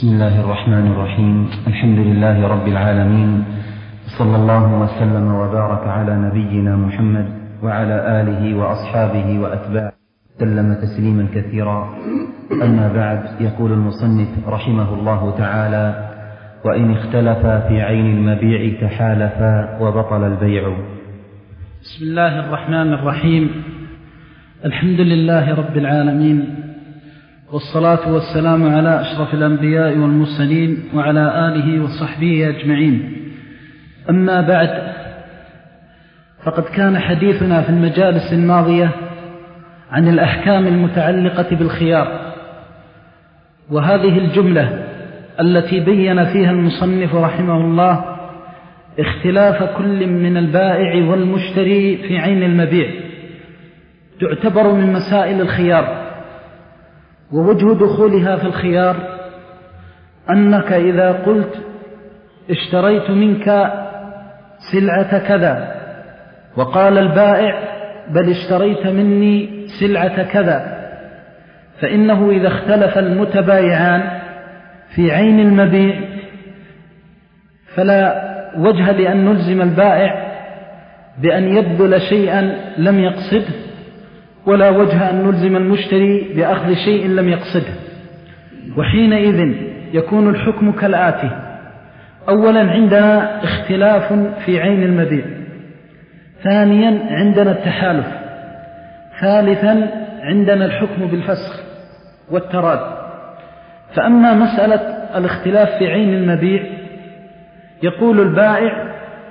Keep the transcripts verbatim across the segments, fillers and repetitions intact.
بسم الله الرحمن الرحيم. الحمد لله رب العالمين، صلى الله وسلم وبارك على نبينا محمد وعلى آله وأصحابه وأتباعه سلم تسليما كثيرا. أما بعد، يقول المصنف رحمه الله تعالى: وإن اختلفا في عين المبيع تحالفا وبطل البيع. بسم الله الرحمن الرحيم. الحمد لله رب العالمين، والصلاة والسلام على أشرف الأنبياء والمرسلين وعلى آله وصحبه أجمعين. أما بعد، فقد كان حديثنا في المجالس الماضية عن الأحكام المتعلقة بالخيار، وهذه الجملة التي بين فيها المصنف رحمه الله اختلاف كل من البائع والمشتري في عين المبيع تعتبر من مسائل الخيار. ووجه دخولها في الخيار أنك إذا قلت اشتريت منك سلعة كذا، وقال البائع بل اشتريت مني سلعة كذا، فإنه إذا اختلف المتبايعان في عين المبيع فلا وجه لأن نلزم البائع بأن يبذل شيئا لم يقصده، ولا وجه أن نلزم المشتري بأخذ شيء لم يقصده. وحينئذ يكون الحكم كالآتي: أولا عندنا اختلاف في عين المبيع، ثانيا عندنا التحالف، ثالثا عندنا الحكم بالفسخ والتراد. فأما مسألة الاختلاف في عين المبيع، يقول البائع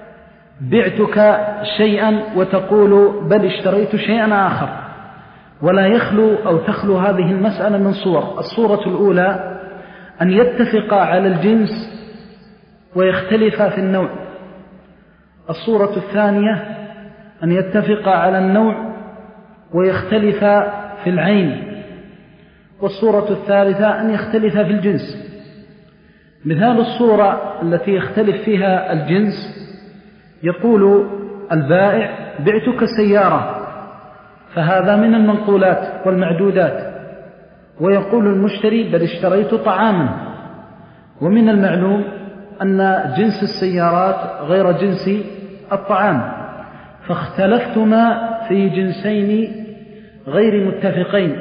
بعتك شيئا وتقول بل اشتريت شيئا آخر، ولا يخلو أو تخلو هذه المسألة من صور. الصورة الأولى أن يتفقا على الجنس ويختلفا في النوع، الصورة الثانية أن يتفقا على النوع ويختلفا في العين، والصورة الثالثة أن يختلفا في الجنس. مثال الصورة التي يختلف فيها الجنس: يقول البائع بعتك سيارة، فهذا من المنقولات والمعدودات، ويقول المشتري بل اشتريت طعاما، ومن المعلوم أن جنس السيارات غير جنس الطعام، فاختلفتما في جنسين غير متفقين.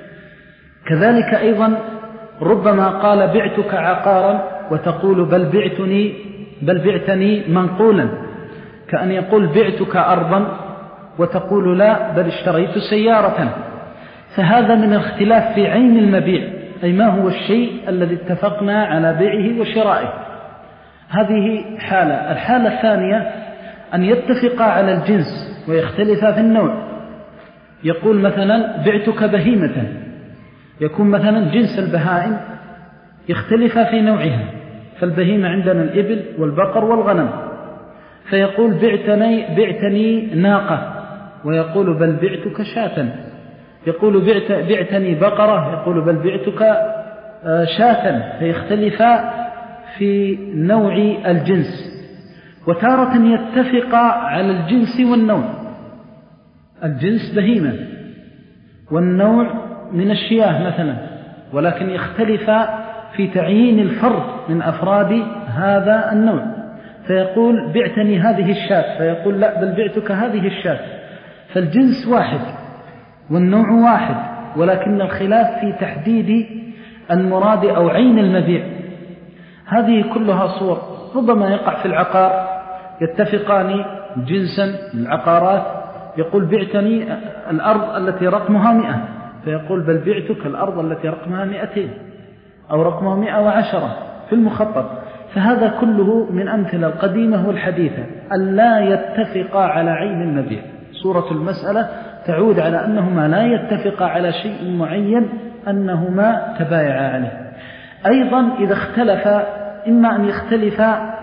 كذلك أيضا ربما قال بعتك عقارا وتقول بل بعتني بل بعتني منقولا، كأن يقول بعتك أرضا وتقول لا بل اشتريت سيارة. فهذا من الاختلاف في عين المبيع، أي ما هو الشيء الذي اتفقنا على بيعه وشرائه. هذه حالة. الحالة الثانية أن يتفقا على الجنس ويختلفا في النوع. يقول مثلا بعتك بهيمة، يكون مثلا جنس البهائم يختلف في نوعها، فالبهيمة عندنا الإبل والبقر والغنم، فيقول بعتني, بعتني ناقة، ويقول بل بعتك شاة. يقول بعت بعتني بقرة، يقول بل بعتك شاة، فيختلفا في نوع الجنس. وتارة يتفقا على الجنس والنوع، الجنس بهيمة والنوع من الشياه مثلا، ولكن يختلفا في تعيين الفرد من أفراد هذا النوع، فيقول بعتني هذه الشاة، فيقول لا بل بعتك هذه الشاة. فالجنس واحد والنوع واحد، ولكن الخلاف في تحديد المراد أو عين المبيع. هذه كلها صور. ربما يقع في العقار، يتفقان جنسا العقارات، يقول بعتني الأرض التي رقمها مئة، فيقول بل بعتك الأرض التي رقمها مئتين أو رقمها مئة وعشرة في المخطط. فهذا كله من أمثلة القديمة والحديثة أن لا يتفقا على عين المبيع. صورة المسألة تعود على أنهما لا يتفقا على شيء معين، أنهما تبايعا عليه. أيضا إذا اختلفا، إما أن يختلفا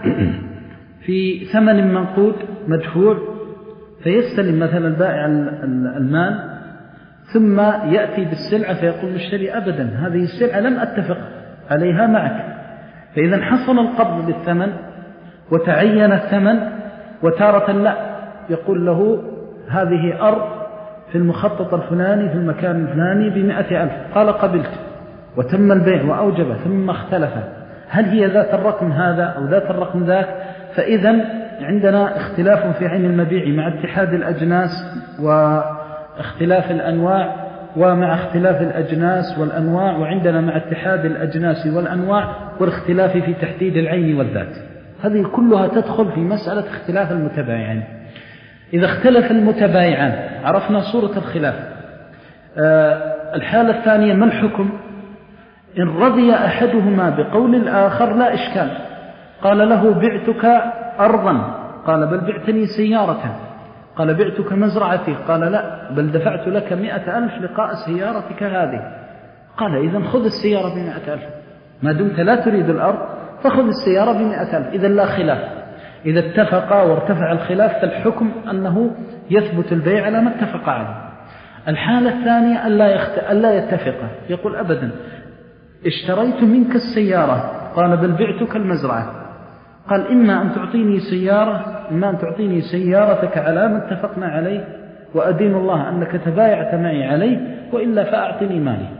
في ثمن منقود مدفوع، فيستلم مثلا البائع المال ثم يأتي بالسلعة فيقول المشتري أبدا هذه السلعة لم أتفق عليها معك، فإذا حصل القبض بالثمن وتعين الثمن. وتارة لا، يقول له هذه أرض في المخطط الفلاني في المكان الفلاني بمئة ألف، قال قبلت، وتم البيع وأوجب ثم اختلف هل هي ذات الرقم هذا أو ذات الرقم ذاك، فإذا عندنا اختلاف في عين المبيع مع اتحاد الأجناس واختلاف الأنواع، ومع اختلاف الأجناس والأنواع، وعندنا مع اتحاد الأجناس والأنواع والاختلاف في تحديد العين والذات. هذه كلها تدخل في مسألة اختلاف المتبايعين. إذا اختلف المتبايعان عرفنا صورة الخلاف. أه الحالة الثانية ما الحكم؟ إن رضي أحدهما بقول الآخر لا إشكال، قال له بعتك أرضا، قال بل بعتني سيارة، قال بعتك مزرعتي، قال لا بل دفعت لك مئة ألف لقاء سيارتك هذه، قال إذن خذ السيارة بمئة ألف، ما دمت لا تريد الأرض فخذ السيارة بمئة ألف. إذن لا خلاف. إذا اتفقا وارتفع الخلاف فالحكم أنه يثبت البيع على ما اتفق عليه. الحالة الثانية ألا, يخت... ألا يتفقا، يقول أبدا اشتريت منك السيارة، قال بل بعتك المزرعة، قال إما أن تعطيني سيارة إما أن تعطيني سيارتك على ما اتفقنا عليه وأدين الله أنك تبايعت معي عليه، وإلا فأعطني مالي.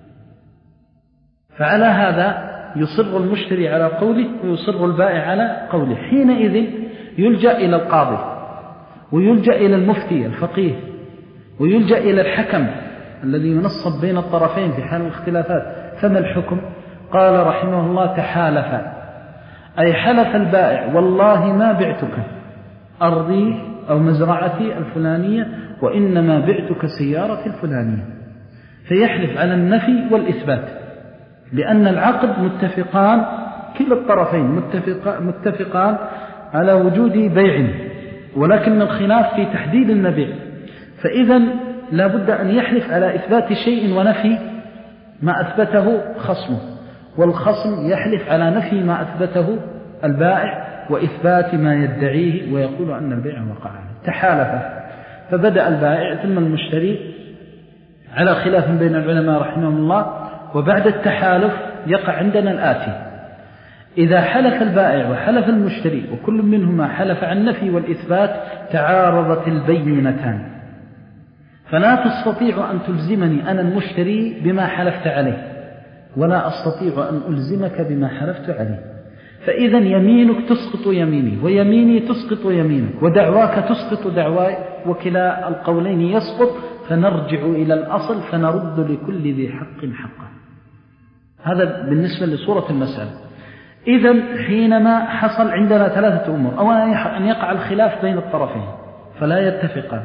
فعلى هذا يصر المشتري على قوله ويصر البائع على قوله. حينئذ يلجأ إلى القاضي ويلجأ إلى المفتي الفقيه ويلجأ إلى الحكم الذي ينصب بين الطرفين في حال الاختلافات. فما الحكم؟ قال رحمه الله تحالف، أي حلف البائع والله ما بعتك أرضي أو مزرعتي الفلانية وإنما بعتك سيارتي الفلانية، فيحلف على النفي والإثبات، لأن العقد متفقان كلا الطرفين متفق متفقان على وجود بيع، ولكن الخلاف في تحديد المبيع. فإذا لا بد أن يحلف على إثبات شيء ونفي ما أثبته خصمه، والخصم يحلف على نفي ما أثبته البائع وإثبات ما يدعيه ويقول أن البيع وقع. تحالف، فبدأ البائع ثم المشتري على خلاف بين العلماء رحمهم الله. وبعد التحالف يقع عندنا الآتي: إذا حلف البائع وحلف المشتري وكل منهما حلف عن النفي والإثبات تعارضت البينتان، فلا تستطيع أن تلزمني أنا المشتري بما حلفت عليه، ولا أستطيع أن ألزمك بما حلفت عليه. فإذا يمينك تسقط يميني ويميني تسقط يمينك ودعواك تسقط دعواي، وكلا القولين يسقط، فنرجع إلى الأصل فنرد لكل ذي حق حقه. هذا بالنسبة لصورة المسألة. إذن حينما حصل عندنا ثلاثة أمور: أولا أن يقع الخلاف بين الطرفين فلا يتفقان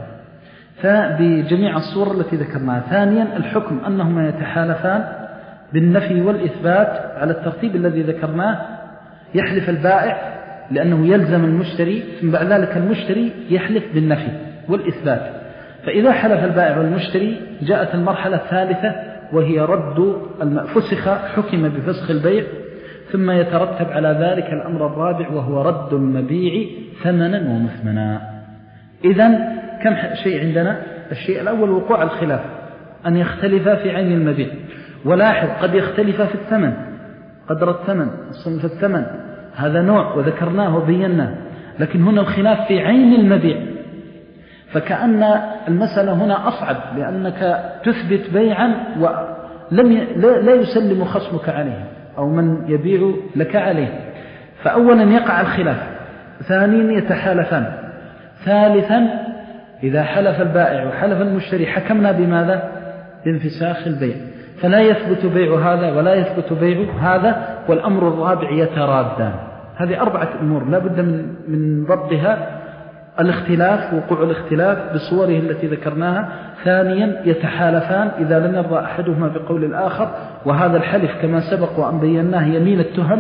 فبجميع الصور التي ذكرناها. ثانيا الحكم أنهما يتحالفان بالنفي والإثبات على الترتيب الذي ذكرناه. يحلف البائع لأنه يلزم المشتري، ثم بعد ذلك المشتري يحلف بالنفي والإثبات. فإذا حلف البائع والمشتري جاءت المرحلة الثالثة وهي رد فسخ حكم بفسخ البيع، ثم يترتب على ذلك الأمر الرابع وهو رد المبيع ثمنا ومثمنا. إذن كم شيء عندنا؟ الشيء الأول وقوع الخلاف، أن يختلف في عين المبيع. ولاحظ قد يختلف في الثمن، قدر الثمن، صنف الثمن، هذا نوع وذكرناه وبيناه. لكن هنا الخلاف في عين المبيع، فكأن المسألة هنا أصعب، لأنك تثبت بيعا ولم ي... لا يسلم خصمك عليه أو من يبيع لك عليه. فأولا يقع الخلاف، ثانيا يتحالفان، ثالثا إذا حلف البائع وحلف المشتري حكمنا بماذا؟ بانفساخ البيع، فلا يثبت بيع هذا ولا يثبت بيع هذا، والأمر الرابع يترادان. هذه أربعة أمور لا بد من من ضبطها: الاختلاف، وقوع الاختلاف بصوره التي ذكرناها. ثانيا يتحالفان إذا لم يرضى أحدهما بقول الآخر، وهذا الحلف كما سبق وأن بيناه يمين التهم.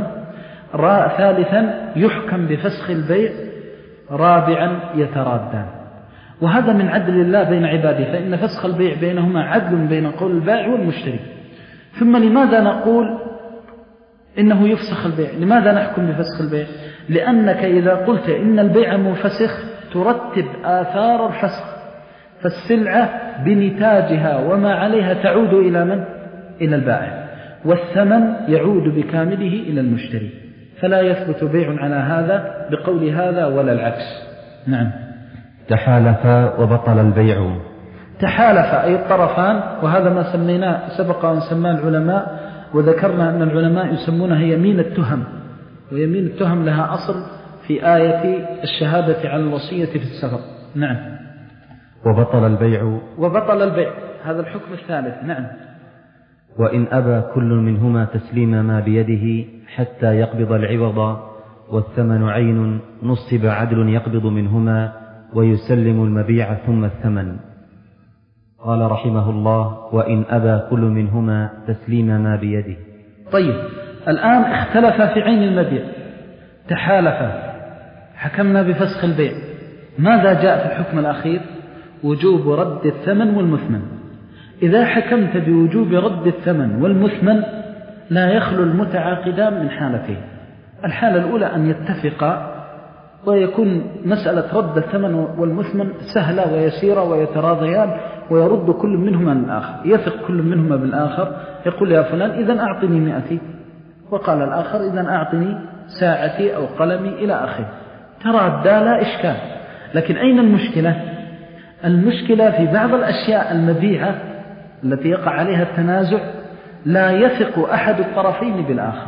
ثالثا يحكم بفسخ البيع. رابعا يترادان. وهذا من عدل الله بين عباده، فإن فسخ البيع بينهما عدل بين قول البائع والمشتري. ثم لماذا نقول إنه يفسخ البيع؟ لماذا نحكم بفسخ البيع؟ لأنك إذا قلت إن البيع منفسخ ترتب آثار الفسخ، فالسلعة بنتاجها وما عليها تعود إلى من؟ إلى البائع، والثمن يعود بكامله إلى المشتري، فلا يثبت بيع على هذا بقول هذا ولا العكس. نعم. تحالف وبطل البيع. تحالف أي الطرفان، وهذا ما سميناه سبق أن سماه العلماء وذكرنا أن العلماء يسمونها يمين التهم، ويمين التهم لها أصل في آية الشهادة على الوصية في السفر. نعم. وبطل البيع وبطل البيع هذا الحكم الثالث. نعم. وإن أبى كل منهما تسليم ما بيده حتى يقبض العوض والثمن عين نصب عدل يقبض منهما ويسلم المبيع ثم الثمن. قال رحمه الله: وإن أبى كل منهما تسليم ما بيده. طيب، الآن اختلف في عين المبيع، تحالفا، حكمنا بفسخ البيع. ماذا جاء في الحكم الأخير؟ وجوب رد الثمن والمثمن. إذا حكمت بوجوب رد الثمن والمثمن لا يخلو المتعاقدان من حالتين. الحالة الأولى أن يتفقا ويكون مسألة رد الثمن والمثمن سهلة ويسيرة ويتراضيان ويرد كل منهما من الآخر، يثق كل منهما بالآخر، يقول يا فلان إذن أعطني مئتي، وقال الآخر إذن أعطني ساعتي أو قلمي إلى آخره، تراد لا إشكال. لكن أين المشكلة؟ المشكلة في بعض الأشياء المبيعة التي يقع عليها التنازع لا يثق أحد الطرفين بالآخر،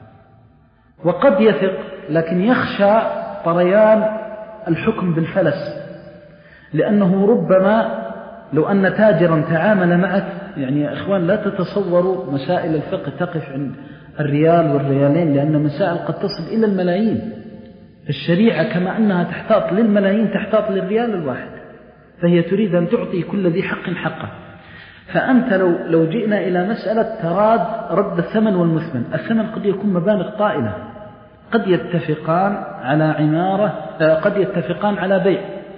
وقد يثق لكن يخشى طريان الحكم بالفلس، لأنه ربما لو أن تاجرا تعامل معك، يعني يا إخوان لا تتصوروا مسائل الفقه تقف عند الريال والريالين، لأن مسائل قد تصل إلى الملايين. الشريعة كما أنها تحتاط للملايين تحتاط للريال الواحد، فهي تريد أن تعطي كل ذي حق حقه. فأنت لو, لو جئنا إلى مسألة تراد رد الثمن والمثمن، الثمن قد يكون مبالغ طائلة، قد يتفقان على عمارة، قد يتفقان على بيع،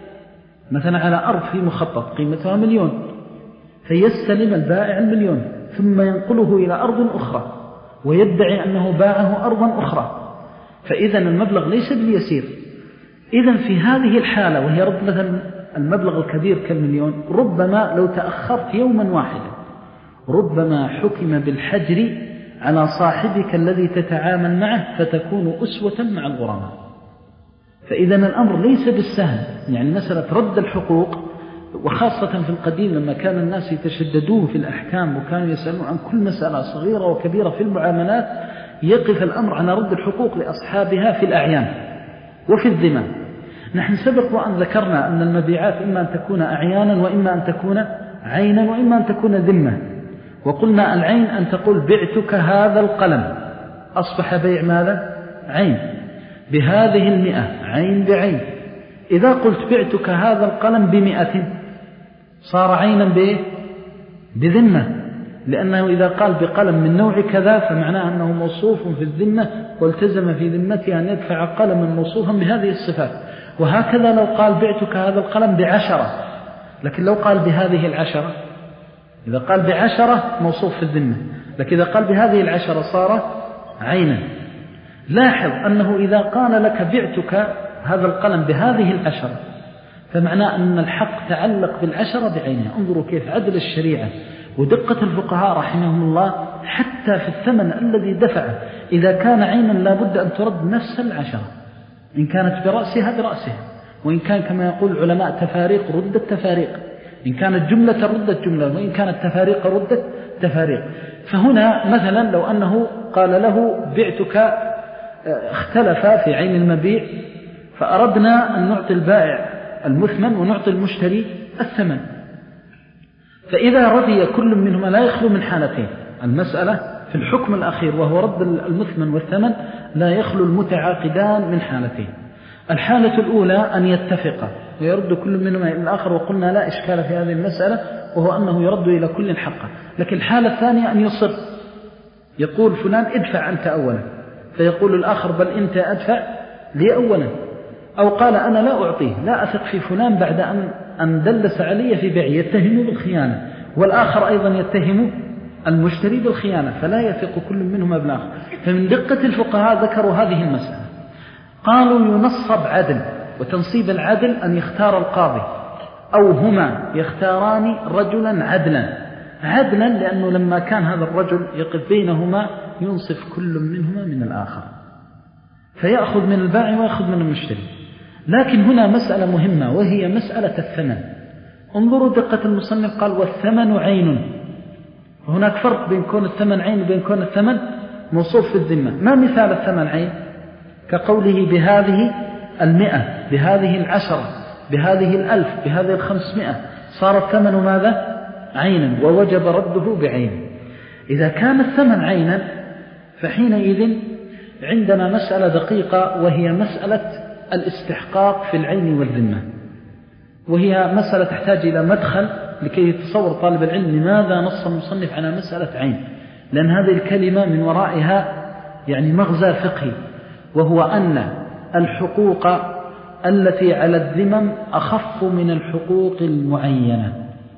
مثلا على أرض في مخطط قيمتها مليون، فيستلم البائع المليون ثم ينقله إلى أرض أخرى ويدعي أنه باعه أرضا أخرى، فإذا المبلغ ليس باليسير. إذن في هذه الحالة وهي رد مثلا المبلغ الكبير كالمليون، ربما لو تأخرت يوما واحدا ربما حكم بالحجر على صاحبك الذي تتعامل معه فتكون أسوة مع الغرماء. فإذا الأمر ليس بالسهل، يعني مسألة رد الحقوق، وخاصة في القديم لما كان الناس يتشددون في الأحكام وكانوا يسألون عن كل مسألة صغيرة وكبيرة في المعاملات، يقف الأمر على رد الحقوق لأصحابها في الأعيان وفي الذمة. نحن سبق وأن ذكرنا أن المبيعات إما أن تكون أعيانا وإما أن تكون عينا وإما أن تكون ذمة، وقلنا العين أن تقول بعتك هذا القلم، أصبح بيع ماذا؟ عين، بهذه المئة، عين بعين. إذا قلت بعتك هذا القلم بمئة صار عينا بإيه؟ بذمة، لأنه إذا قال بقلم من نوع كذا فمعناه أنه موصوف في الذمة والتزم في ذمته أن يدفع قلما موصوفا بهذه الصفات. وهكذا لو قال بعتك هذا القلم بعشرة، لكن لو قال بهذه العشرة، إذا قال بعشرة موصوف في الذمة، لكن إذا قال بهذه العشرة صار عينا. لاحظ أنه إذا قال لك بعتك هذا القلم بهذه العشرة فمعناه أن الحق تعلق بالعشرة بعينها. انظروا كيف عدل الشريعة ودقة الفقهاء رحمهم الله حتى في الثمن الذي دفعه. إذا كان عينا لابد أن ترد نفس العشرة، إن كانت برأسها برأسها، وإن كان كما يقول العلماء تفاريق ردت تفاريق، إن كانت جملة ردت جملة، وإن كانت تفاريق ردت تفاريق. فهنا مثلا لو أنه قال له بعتك، اختلف في عين المبيع فأردنا أن نعطي البائع المثمن ونعطي المشتري الثمن، فإذا رضي كل منهما لا يخلو من حالتين. المسألة في الحكم الأخير وهو رد المثمن والثمن لا يخلو المتعاقدان من حالتين. الحالة الأولى أن يتفقا ويرد كل منهما إلى الآخر، وقلنا لا إشكال في هذه المسألة وهو أنه يرد إلى كل حقه. لكن الحالة الثانية أن يصر، يقول فلان ادفع أنت أولا، فيقول الآخر بل أنت أدفع لي أولا، أو قال أنا لا أعطيه، لا أثق في فلان بعد أن أن دلس علي في بيعي، يتهم بالخيانة، والآخر أيضا يتهم المشتري بالخيانة، فلا يثق كل منهما بالآخر. فمن دقة الفقهاء ذكروا هذه المسألة، قالوا ينصب عدل، وتنصيب العدل أن يختار القاضي أو هما يختاران رجلا عدلا، عدلا لأنه لما كان هذا الرجل يقف بينهما ينصف كل منهما من الآخر، فيأخذ من البائع ويأخذ من المشتري. لكن هنا مسألة مهمة وهي مسألة الثمن. انظروا دقة المصنف، قال والثمن عين، هناك فرق بين كون الثمن عين وبين كون الثمن موصوف في الذمة. ما مثال الثمن عين؟ كقوله بهذه المئة، بهذه العشرة، بهذه الألف، بهذه الخمسمائة، صار الثمن ماذا؟ عينا، ووجب رده بعين. إذا كان الثمن عينا فحينئذ عندنا مسألة دقيقة، وهي مسألة الاستحقاق في العين والذمة، وهي مسألة تحتاج إلى مدخل لكي يتصور طالب العلم لماذا نص المصنف على مسألة عين، لأن هذه الكلمة من ورائها يعني مغزى فقهي، وهو أن الحقوق التي على الذمم أخف من الحقوق المعينة.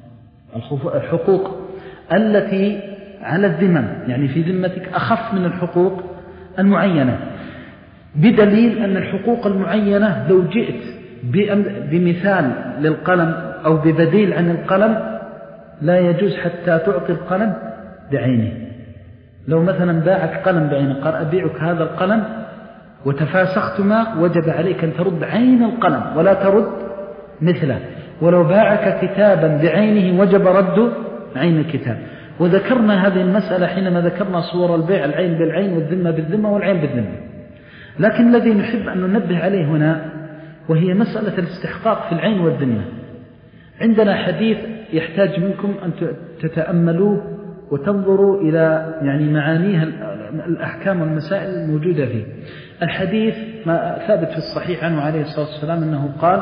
الحقوق التي على الذمم يعني في ذمتك أخف من الحقوق المعينة، بدليل أن الحقوق المعينة لو جئت بمثال للقلم أو ببديل عن القلم لا يجوز حتى تعطي القلم بعينه. لو مثلا باعك قلم بعينه، قال أبيعك هذا القلم وتفاسختما، وجب عليك أن ترد عين القلم ولا ترد مثله. ولو باعك كتابا بعينه وجب رد عين الكتاب. وذكرنا هذه المسألة حينما ذكرنا صور البيع، العين بالعين والذمة بالذمة والعين بالذمة. لكن الذي نحب أن ننبه عليه هنا وهي مسألة الاستحقاق في العين والذمة. عندنا حديث يحتاج منكم أن تتأملوه وتنظروا إلى يعني معانيه الأحكام والمسائل الموجودة فيه. الحديث ما ثابت في الصحيح عنه عليه الصلاة والسلام أنه قال: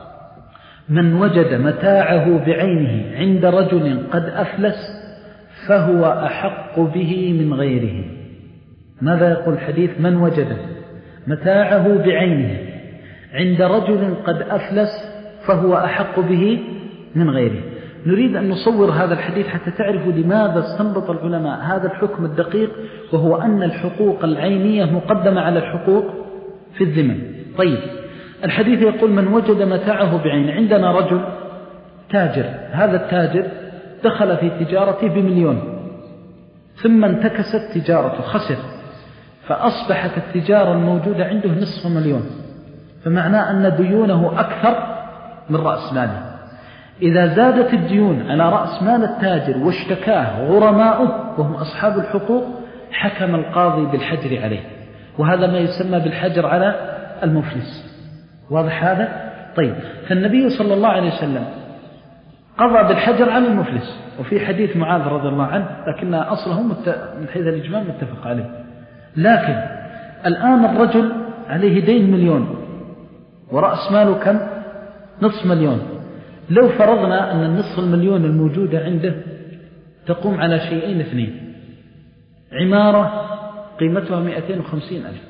من وجد متاعه بعينه عند رجل قد أفلس فهو أحق به من غيره. ماذا يقول الحديث؟ من وجد متاعه بعينه عند رجل قد أفلس فهو أحق به من غيره. نريد أن نصور هذا الحديث حتى تعرفوا لماذا استنبط العلماء هذا الحكم الدقيق، وهو أن الحقوق العينية مقدمة على الحقوق في الذمم. طيب، الحديث يقول: من وجد متاعه بعينه. عندنا رجل تاجر، هذا التاجر دخل في تجارته بمليون، ثم انتكست تجارته، خسر، فأصبحت التجارة الموجودة عنده نصف مليون، فمعناه أن ديونه أكثر من رأس ماله. إذا زادت الديون على رأس مال التاجر واشتكاه غرماؤه وهم أصحاب الحقوق، حكم القاضي بالحجر عليه، وهذا ما يسمى بالحجر على المفلس. واضح هذا؟ طيب، فالنبي صلى الله عليه وسلم قضى بالحجر على المفلس، وفي حديث معاذ رضي الله عنه، لكن أصله من حيث الإجمال متفق عليه. لكن الآن الرجل عليه دين مليون ورأس ماله كم؟ نصف مليون. لو فرضنا أن النصف المليون الموجودة عنده تقوم على شيئين اثنين: عمارة قيمتها مئتين وخمسين ألف،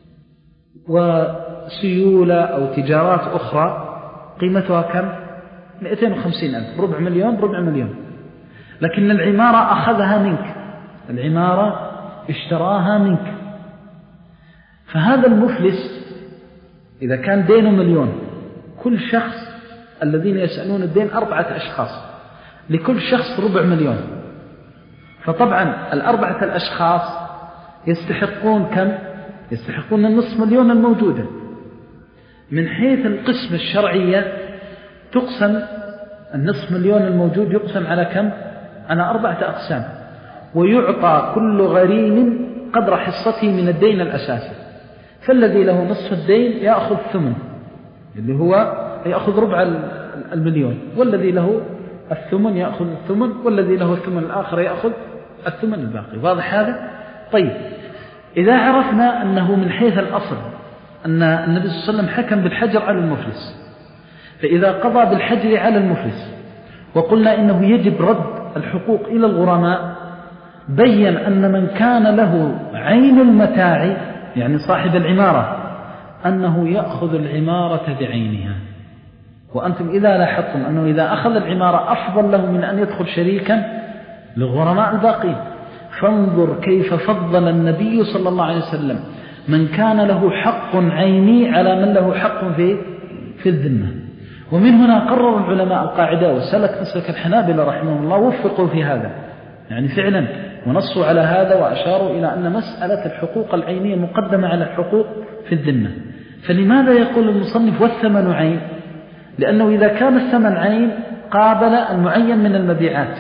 وسيولة أو تجارات أخرى قيمتها كم؟ مئتين وخمسين ألف، ربع مليون ربع مليون. لكن العمارة أخذها منك، العمارة اشتراها منك. فهذا المفلس إذا كان دينه مليون، كل شخص الذين يسألون الدين أربعة أشخاص، لكل شخص ربع مليون. فطبعا الأربعة الأشخاص يستحقون كم؟ يستحقون النصف مليون الموجودة. من حيث القسم الشرعية تقسم النصف مليون الموجود يقسم على كم؟ على أربعة أقسام، ويعطى كل غريم قدر حصته من الدين الأساسي. فالذي له نصف الدين يأخذ ثمن، اللي هو يأخذ ربع المليون، والذي له الثمن يأخذ الثمن، والذي له الثمن الآخر يأخذ الثمن الباقي. واضح هذا؟ طيب، إذا عرفنا أنه من حيث الأصل أن النبي صلى الله عليه وسلم حكم بالحجر على المفلس، فإذا قضى بالحجر على المفلس وقلنا إنه يجب رد الحقوق إلى الغرماء، بين أن من كان له عين المتاع يعني صاحب العمارة أنه يأخذ العمارة بعينها. وأنتم إذا لاحظتم أنه إذا أخذ العمارة أفضل له من أن يدخل شريكا للغرماء الباقين. فانظر كيف فضل النبي صلى الله عليه وسلم من كان له حق عيني على من له حق في في الذمة. ومن هنا قرر العلماء القاعدة وسلك مسلك الحنابلة رحمهم الله، وفقوا في هذا يعني فعلا، ونصوا على هذا وأشاروا إلى أن مسألة الحقوق العينية مقدمة على الحقوق في الذمة. فلماذا يقول المصنف والثمن عين؟ لأنه إذا كان الثمن عين قابل المعين من المبيعات،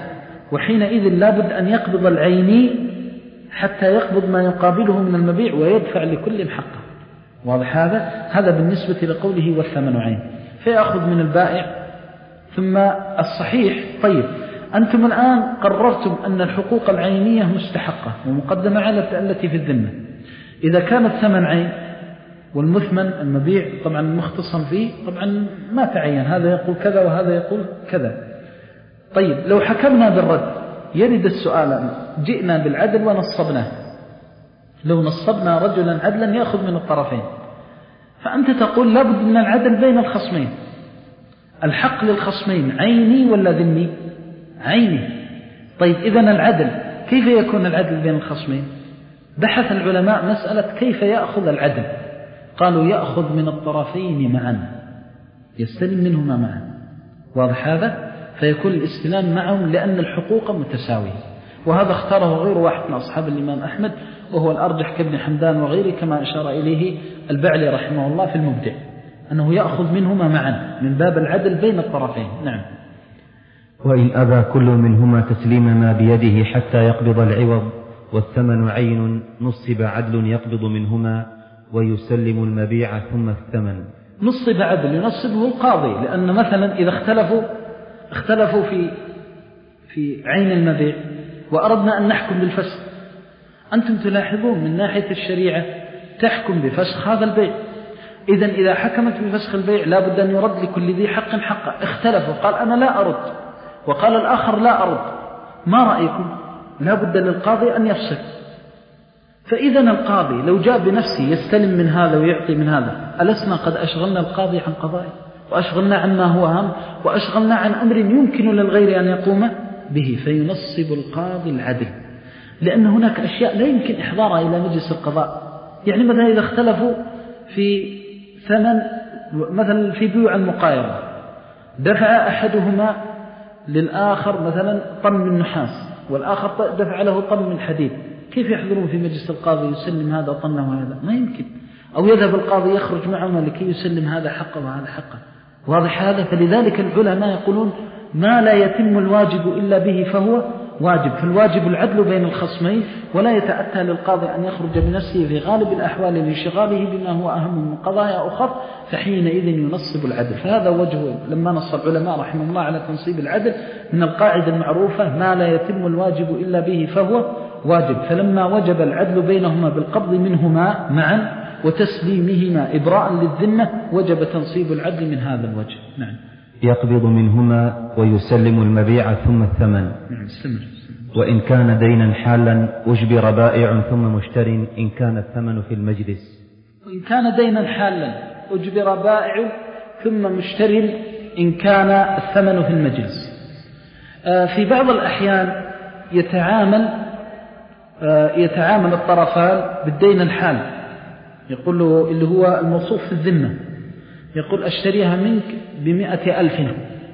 وحينئذ لابد أن يقبض العيني حتى يقبض ما يقابله من المبيع ويدفع لكل حقه. واضح هذا؟ هذا بالنسبة لقوله والثمن عين، فيأخذ من البائع. ثم الصحيح، طيب أنتم الآن قررتم أن الحقوق العينية مستحقة ومقدمة على التي في الذمة. إذا كانت ثمن عين والمثمن المبيع طبعا مختصا فيه طبعا ما تعين، هذا يقول كذا وهذا يقول كذا. طيب لو حكمنا بالرد يرد السؤال، جئنا بالعدل ونصبناه، لو نصبنا رجلا عدلا يأخذ من الطرفين، فأنت تقول لابد من العدل بين الخصمين. الحق للخصمين عيني ولا ذمي؟ عيني. طيب إذن العدل كيف يكون العدل بين الخصمين؟ بحث العلماء مسألة كيف يأخذ العدل، قالوا يأخذ من الطرفين معا، يستلم منهما معا. واضح هذا؟ فيكون الاستلام معهم لأن الحقوق متساوية، وهذا اختاره غير واحد من أصحاب الإمام أحمد، وهو الأرجح كابن حمدان وغيره، كما أشار إليه البعلي رحمه الله في المبدع، أنه يأخذ منهما معا من باب العدل بين الطرفين. نعم. وإن أبى كل منهما تسليم ما بيده حتى يقبض العوض والثمن عين نصب عدل يقبض منهما ويسلم المبيع ثم الثمن. نصب عدل ينصبه القاضي، لأن مثلا إذا اختلفوا اختلفوا في في عين المبيع وأردنا أن نحكم بالفسخ، أنتم تلاحظون من ناحية الشريعة تحكم بفسخ هذا البيع. إذن إذا حكمت بفسخ البيع لابد أن يرد لكل ذي حق حقه. اختلفوا، قال أنا لا أرد وقال الآخر لا أرد، ما رأيكم؟ لابد للقاضي أن يفصل. فإذن القاضي لو جاء بنفسه يستلم من هذا ويعطي من هذا، ألسنا قد أشغلنا القاضي عن قضائه وأشغلنا عن ما هو أهم وأشغلنا عن أمر يمكن للغير أن يقوم به؟ فينصب القاضي العدل، لأن هناك أشياء لا يمكن إحضارها إلى مجلس القضاء. يعني مثلا إذا اختلفوا في ثمن مثلا في بيوع المقايضة، دفع أحدهما للآخر مثلا طن من نحاس والآخر دفع له طن من حديد، كيف يحضرون في مجلس القاضي يسلم هذا طنه وهذا؟ ما يمكن. أو يذهب القاضي يخرج معهما لكي يسلم هذا حقه وهذا حقه. واضح هذا؟ فلذلك العلماء يقولون ما لا يتم الواجب إلا به فهو واجب، فالواجب العدل بين الخصمين، ولا يتأتى للقاضي أن يخرج بنفسه في غالب الأحوال لانشغاله بما هو أهم من قضايا أخرى، فحينئذ ينصب العدل. فهذا وجه لما نص العلماء رحمه الله على تنصيب العدل من القاعدة المعروفة ما لا يتم الواجب إلا به فهو واجب. فلما وجب العدل بينهما بالقبض منهما معا وتسليمهما إبراء للذمة وجب تنصيب العدل من هذا الوجه. نعم. يقبض منهما ويسلم المبيع ثم الثمن. نعم. استمر. وإن كان دينا حالا أجبر بائع ثم مشتر إن كان الثمن في المجلس. وإن كان دينا حالا أجبر بائع ثم مشتر إن كان الثمن في المجلس. في بعض الأحيان يتعامل يتعامل الطرفان بالدين الحال، يقول له اللي هو الموصوف في الذمة، يقول أشتريها منك بمئة ألف،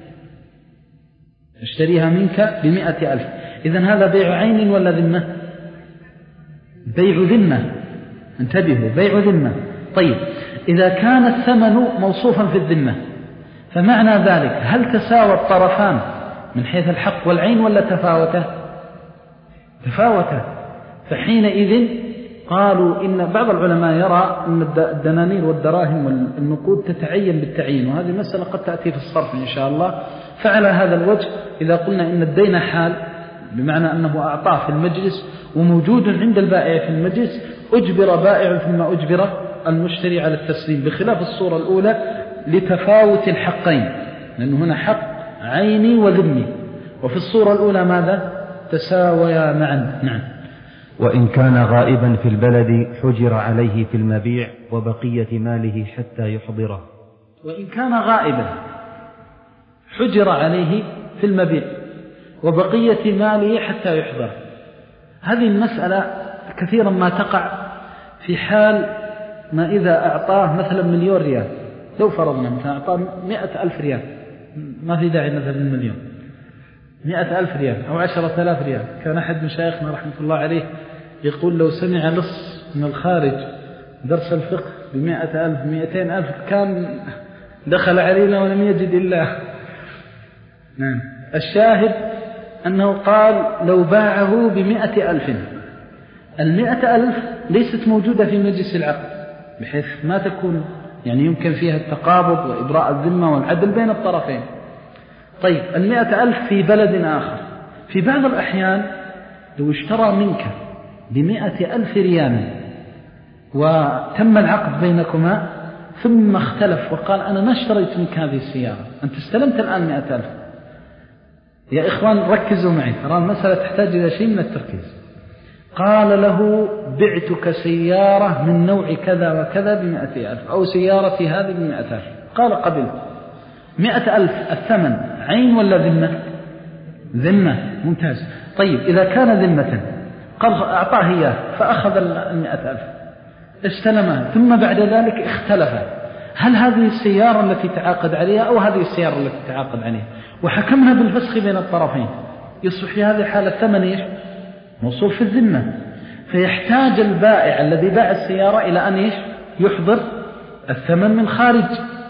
أشتريها منك بمئة ألف. إذن هذا بيع عين ولا ذمة؟ بيع ذمة، انتبهوا، بيع ذمة. طيب إذا كان الثمن موصوفا في الذمة فمعنى ذلك هل تساوى الطرفان من حيث الحق والعين ولا تفاوته؟ تفاوته. فحينئذ قالوا إن بعض العلماء يرى أن الدنانير والدراهم والنقود تتعين بالتعيين، وهذه مسألة قد تأتي في الصرف إن شاء الله. فعلى هذا الوجه إذا قلنا إن الدين حال بمعنى أنه أعطاه في المجلس وموجود عند البائع في المجلس، أجبر بائع ثم أجبر المشتري على التسليم، بخلاف الصورة الأولى لتفاوت الحقين، لأنه هنا حق عيني وذمي، وفي الصورة الأولى ماذا؟ تساويا معا. نعم. وإن كان غائبا في البلد حجر عليه في المبيع وبقية ماله حتى يحضره. وإن كان غائبا حجر عليه في المبيع وبقية ماله حتى يحضر. هذه المسألة كثيرا ما تقع في حال ما إذا أعطاه مثلا مليون ريال، لو فرضنا مثلا أعطاه مئة ألف ريال، ما في داعي مثلا المليون، مئة ألف ريال أو عشرة آلاف ريال. كان أحد مشايخنا رحمة الله عليه يقول لو سمع لص من الخارج درس الفقه بمئة ألف مئتين ألف كان دخل علينا ولم يجد إلا. نعم. الشاهد أنه قال لو باعه بمئة ألف. المئة ألف ليست موجودة في مجلس العقد بحيث ما تكون يعني يمكن فيها التقابض وإبراء الذمة والعدل بين الطرفين. طيب المئة ألف في بلد آخر، في بعض الأحيان لو اشترى منك بمئة ألف ريال وتم العقد بينكما ثم اختلف وقال أنا ما اشتريت منك هذه السيارة، أنت استلمت الآن مئة ألف. يا إخوان ركزوا معي، ترى المسألة تحتاج إلى شيء من التركيز. قال له بعتك سيارة من نوع كذا وكذا بمئة ألف، أو سيارتي هذه بمئة ألف. قال قبلت. مئة ألف الثمن عين ولا ذمة؟ ذمة. ممتاز. طيب إذا كان ذمة قال أعطاه إياه فأخذ المئة ألف استلمها، ثم بعد ذلك اختلف هل هذه السيارة التي تعاقد عليها أو هذه السيارة التي تعاقد عليها، وحكمنا بالفسخ بين الطرفين، يصبح في هذه الحالة الثمن إيش؟ موصول في الذمة. فيحتاج البائع الذي باع السيارة إلى أن إيش؟ يحضر الثمن من خارج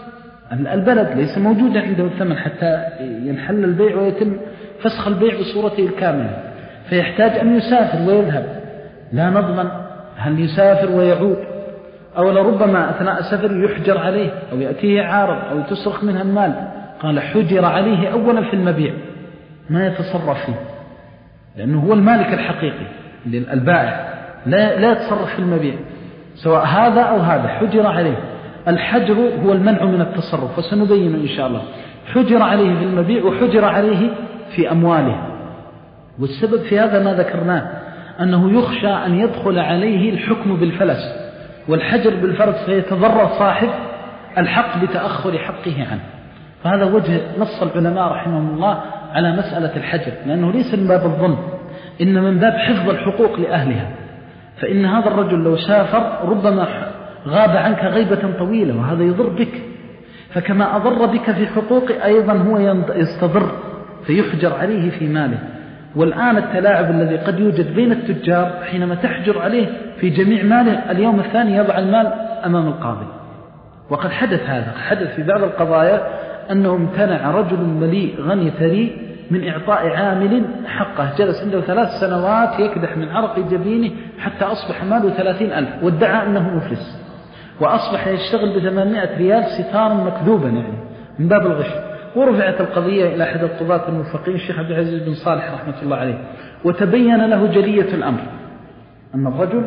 البلد، ليس موجودا عنده الثمن حتى ينحل البيع ويتم فسخ البيع بصورته الكاملة. فيحتاج أن يسافر ويذهب، لا نضمن هل يسافر ويعود أو لربما أثناء السفر يحجر عليه أو يأتيه عارض أو تسرق منها المال. قال حجر عليه أولا في المبيع، ما يتصرف فيه لأنه هو المالك الحقيقي للبائع، لا, لا يتصرف في المبيع سواء هذا أو هذا، حجر عليه. الحجر هو المنع من التصرف وسنبين إن شاء الله. حجر عليه في المبيع وحجر عليه في أمواله. والسبب في هذا ما ذكرناه، أنه يخشى أن يدخل عليه الحكم بالفلس والحجر بالفرد فيتضرر صاحب الحق بتأخر حقه عنه. فهذا وجه نص العلماء رحمهم الله على مسألة الحجر، لأنه ليس من باب الظن، إن من باب حفظ الحقوق لأهلها. فإن هذا الرجل لو سافر ربما غاب عنك غيبة طويلة وهذا يضر بك، فكما أضر بك في حقوق أيضا هو يستضر فيحجر عليه في ماله. والآن التلاعب الذي قد يوجد بين التجار حينما تحجر عليه في جميع ماله، اليوم الثاني يضع المال أمام القاضي. وقد حدث هذا، حدث في بعض القضايا أنه امتنع رجل مليء غني ثري من إعطاء عامل حقه، جلس عنده ثلاث سنوات يكدح من عرق جبينه حتى أصبح ماله ثلاثين ألف، وادعى أنه مفلس، وأصبح يشتغل بثمانمائة ريال ستارا مكذوبا يعني من باب الغش. ورفعت القضية إلى أحد القضاة الموفقين الشيخ عبد العزيز بن صالح رحمة الله عليه، وتبين له جلية الأمر أن الرجل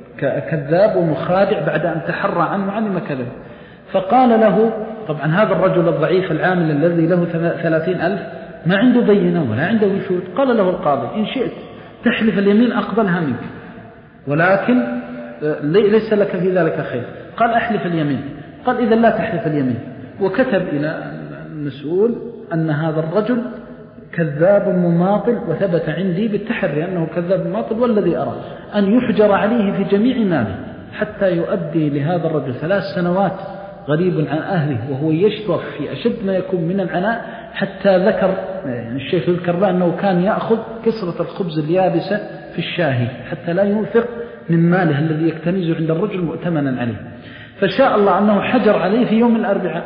كذاب ومخادع بعد أن تحرى عنه وعلم كذب. فقال له، طبعا هذا الرجل الضعيف العامل الذي له ثلاثين ألف ما عنده بينة ولا عنده وشود، قال له القاضي إن شئت تحلف اليمين أقبلها منك، ولكن ليس لك في ذلك خير. قال أحلف اليمين. قال إذا لا تحلف اليمين. وكتب إلى المسؤول أن هذا الرجل كذاب مماطل، وثبت عندي بالتحري أنه كذاب مماطل، والذي أرى أن يحجر عليه في جميع ماله حتى يؤدي لهذا الرجل ثلاث سنوات غريب عن أهله وهو يشطف في أشد ما يكون من العناء، حتى ذكر يعني الشيخ الكرباء أنه كان يأخذ كسرة الخبز اليابسة في الشاهي حتى لا ينفق من ماله الذي يكتنزه عند الرجل مؤتمنا عليه. فشاء الله أنه حجر عليه في يوم الأربعاء،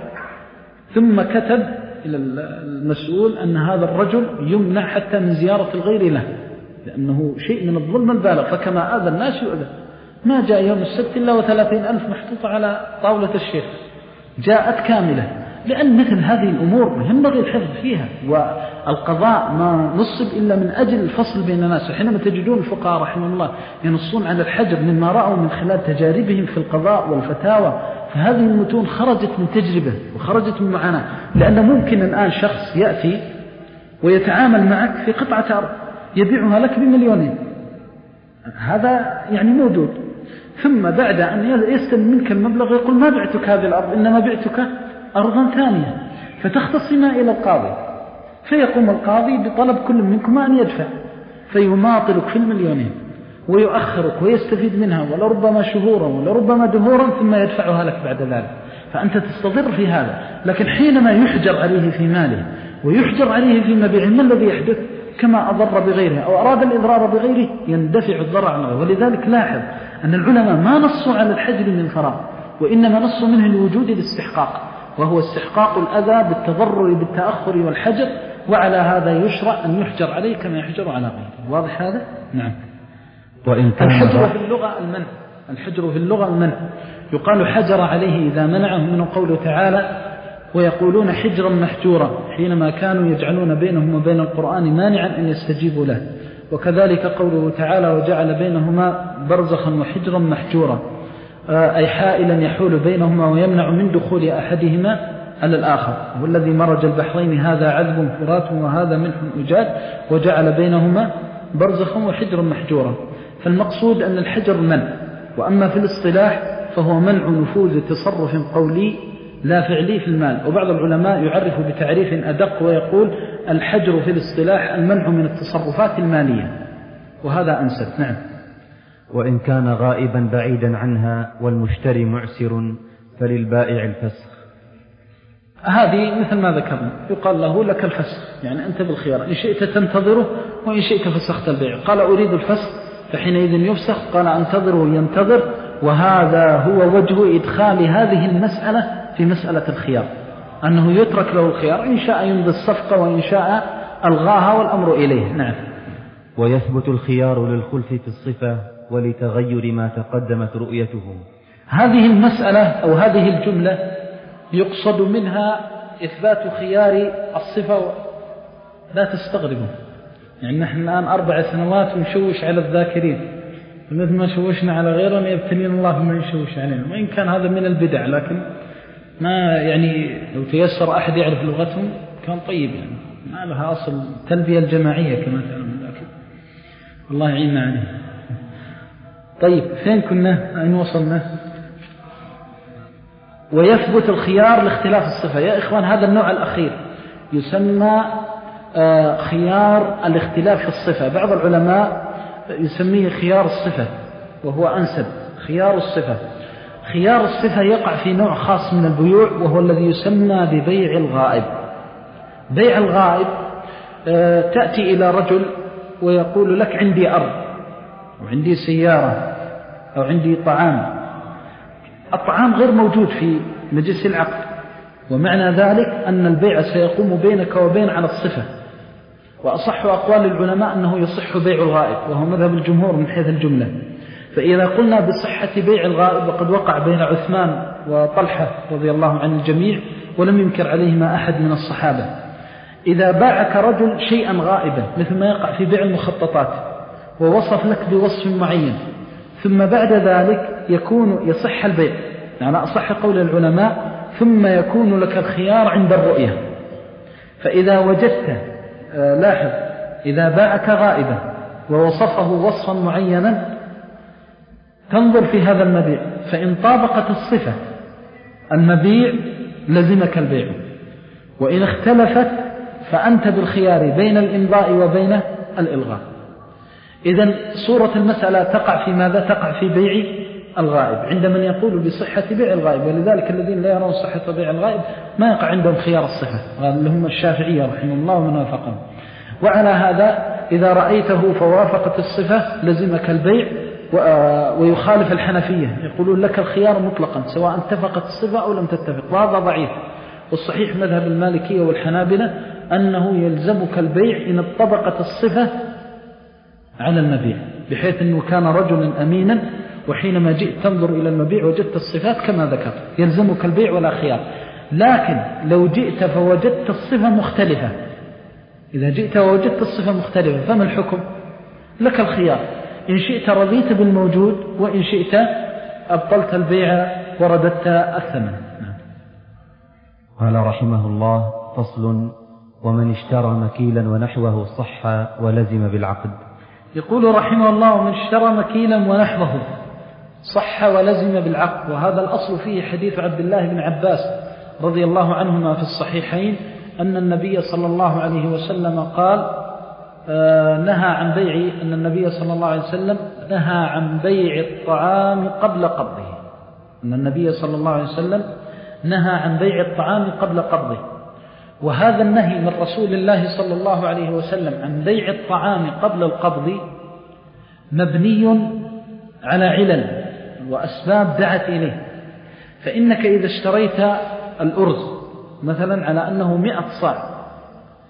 ثم كتب إلى المسؤول أن هذا الرجل يمنع حتى من زيارة الغير له، لأنه شيء من الظلم البالغ، فكما آذى الناس يؤذى. ما جاء يوم السبت إلا وثلاثين ألف محطوطة على طاولة الشيخ، جاءت كاملة، لأن مثل هذه الأمور ينبغي الحفظ فيها، والقضاء ما نصب إلا من أجل الفصل بين الناس. وحينما تجدون الفقهاء رحمه الله ينصون على الحجر مما رأوا من خلال تجاربهم في القضاء والفتاوى، فهذه المتون خرجت من تجربة وخرجت من معاناة. لأن ممكن الآن شخص يأتي ويتعامل معك في قطعة أرض يبيعها لك بمليونين، هذا يعني موجود، ثم بعد أن يستلم منك المبلغ يقول ما بعتك هذه الأرض إنما بعتك أرضا ثانية، فتختصما إلى القاضي، فيقوم القاضي بطلب كل منكما أن يدفع، فيماطلك في المليونين ويؤخرك ويستفيد منها ولربما شهورا ولربما دهورا، ثم يدفعها لك بعد ذلك، فأنت تستضر في هذا. لكن حينما يحجر عليه في ماله ويحجر عليه في مبيعه، ما الذي يحدث؟ كما أضر بغيره أو أراد الإضرار بغيره يندفع الضرر عن غيره. ولذلك لاحظ أن العلماء ما نصوا على الحجر من فراغ، وإنما نصوا منه لوجود الاستحقاق، وهو استحقاق الأذى بالتضرر بالتأخر والحجر وعلى هذا يشرع أن يحجر عليه كما يحجر على غيره. واضح هذا؟ نعم. وإن كان الحجر في اللغة المنع، الحجر في اللغة المنع، يقال حجر عليه إذا منعه، من قوله تعالى ويقولون حجرا محجورا حينما كانوا يجعلون بينهم وبين القرآن مانعا أن يستجيبوا له. وكذلك قوله تعالى وجعل بينهما برزخا وحجرا محجورا، أي حائلا يحول بينهما ويمنع من دخول أحدهما على الآخر، والذي مرج البحرين هذا عذب فرات وهذا ملح أجاج وجعل بينهما برزخا وحجرا محجورا. فالمقصود أن الحجر منع، وأما في الاصطلاح فهو منع نفوذ تصرف قولي لا فعلي في المال. وبعض العلماء يعرف بتعريف أدق ويقول الحجر في الاصطلاح المنع من التصرفات المالية، وهذا أنسب. نعم. وإن كان غائبا بعيدا عنها والمشتري معسر فللبائع الفسخ. هذه مثل ما ذكرنا، يقال له لك الفسخ، يعني أنت بالخيار، إن شئت تنتظره وإن شئت فسخت البيع. قال أريد الفسخ فحينئذ يفسخ، قال أنتظره ينتظر. وهذا هو وجه إدخال هذه المسألة في مسألة الخيار، أنه يترك له الخيار، إن شاء يمضي الصفقة وإن شاء ألغاها والأمر إليه. نعم. ويثبت الخيار للخلف في الصفة ولتغير ما تقدمت رؤيته. هذه المسألة أو هذه الجملة يقصد منها إثبات خيار الصفة. لا تستغربوا، يعني نحن الآن أربع سنوات ونشوش على الذاكرين، مثل ما شوشنا على غيرنا يبتلين الله ما يشوش علينا، وإن كان هذا من البدع، لكن ما يعني لو تيسر أحد يعرف لغتهم كان طيب، يعني ما لها أصل تلبية الجماعية كما تعلمون، لكن الله يعيننا عليه. طيب فين كنا؟ أين وصلنا؟ ويثبت الخيار لاختلاف الصفة. يا إخوان هذا النوع الأخير يسمى خيار الاختلاف في الصفة. بعض العلماء يسميه خيار الصفة وهو أنسب. خيار الصفة، خيار الصفة يقع في نوع خاص من البيوع، وهو الذي يسمى ببيع الغائب. بيع الغائب تأتي إلى رجل ويقول لك عندي أرض وعندي سيارة أو عندي طعام. الطعام غير موجود في مجلس العقد، ومعنى ذلك أن البيع سيقوم بينك وبين على الصفة. وأصح أقوال العلماء أنه يصح بيع الغائب، وهو مذهب الجمهور من حيث الجملة. فإذا قلنا بصحة بيع الغائب وقد وقع بين عثمان وطلحة رضي الله عن الجميع ولم ينكر عليهما أحد من الصحابة، إذا باعك رجل شيئا غائبا مثل ما يقع في بيع المخططات ووصف لك بوصف معين، ثم بعد ذلك يكون يصح البيع، يعني أصح قول العلماء، ثم يكون لك الخيار عند الرؤية. فإذا وجدت آه لاحظ، إذا باعك غائبا ووصفه وصفا معينا تنظر في هذا المبيع، فإن طابقت الصفة المبيع لزمك البيع، وإن اختلفت فأنت بالخيار بين الإمضاء وبين الإلغاء. إذن صورة المسألة تقع في ماذا؟ تقع في بيع الغائب عند من يقول بصحة بيع الغائب، ولذلك الذين لا يرون صحة بيع الغائب ما يقع عندهم خيار الصفة، اللي هم الشافعية رحمه الله ومن وافقهم. وعلى هذا إذا رأيته فوافقت الصفة لزمك البيع، ويخالف الحنفية يقولون لك الخيار مطلقا سواء اتفقت الصفة أو لم تتفق، وهذا ضعيف. والصحيح مذهب المالكية والحنابلة أنه يلزمك البيع إن اتطبقت الصفة على المبيع، بحيث أنه كان رجلا أمينا وحينما جئت تنظر إلى المبيع وجدت الصفات كما ذكرت يلزمك البيع ولا خيار. لكن لو جئت فوجدت الصفة مختلفة، إذا جئت ووجدت الصفة مختلفة فما الحكم؟ لك الخيار، إن شئت رضيت بالموجود وإن شئت أبطلت البيع ورددت الثمن. قال رحمه الله: فصل: ومن اشترى مكيلا ونحوه صح ولزم بالعقد. يقول رحمه الله: ومن اشترى مكيلا ونحوه صح ولزم بالعقد. وهذا الأصل فيه حديث عبد الله بن عباس رضي الله عنهما في الصحيحين أن النبي صلى الله عليه وسلم قال آه نهى عن بيع أن النبي صلى الله عليه وسلم نهى عن بيع الطعام قبل قبضه. أن النبي صلى الله عليه وسلم نهى عن بيع الطعام قبل قبضه. وهذا النهي من رسول الله صلى الله عليه وسلم عن بيع الطعام قبل القبض مبني على علل وأسباب دعت إليه. فإنك إذا اشتريت الأرز مثلا على أنه مئة صاع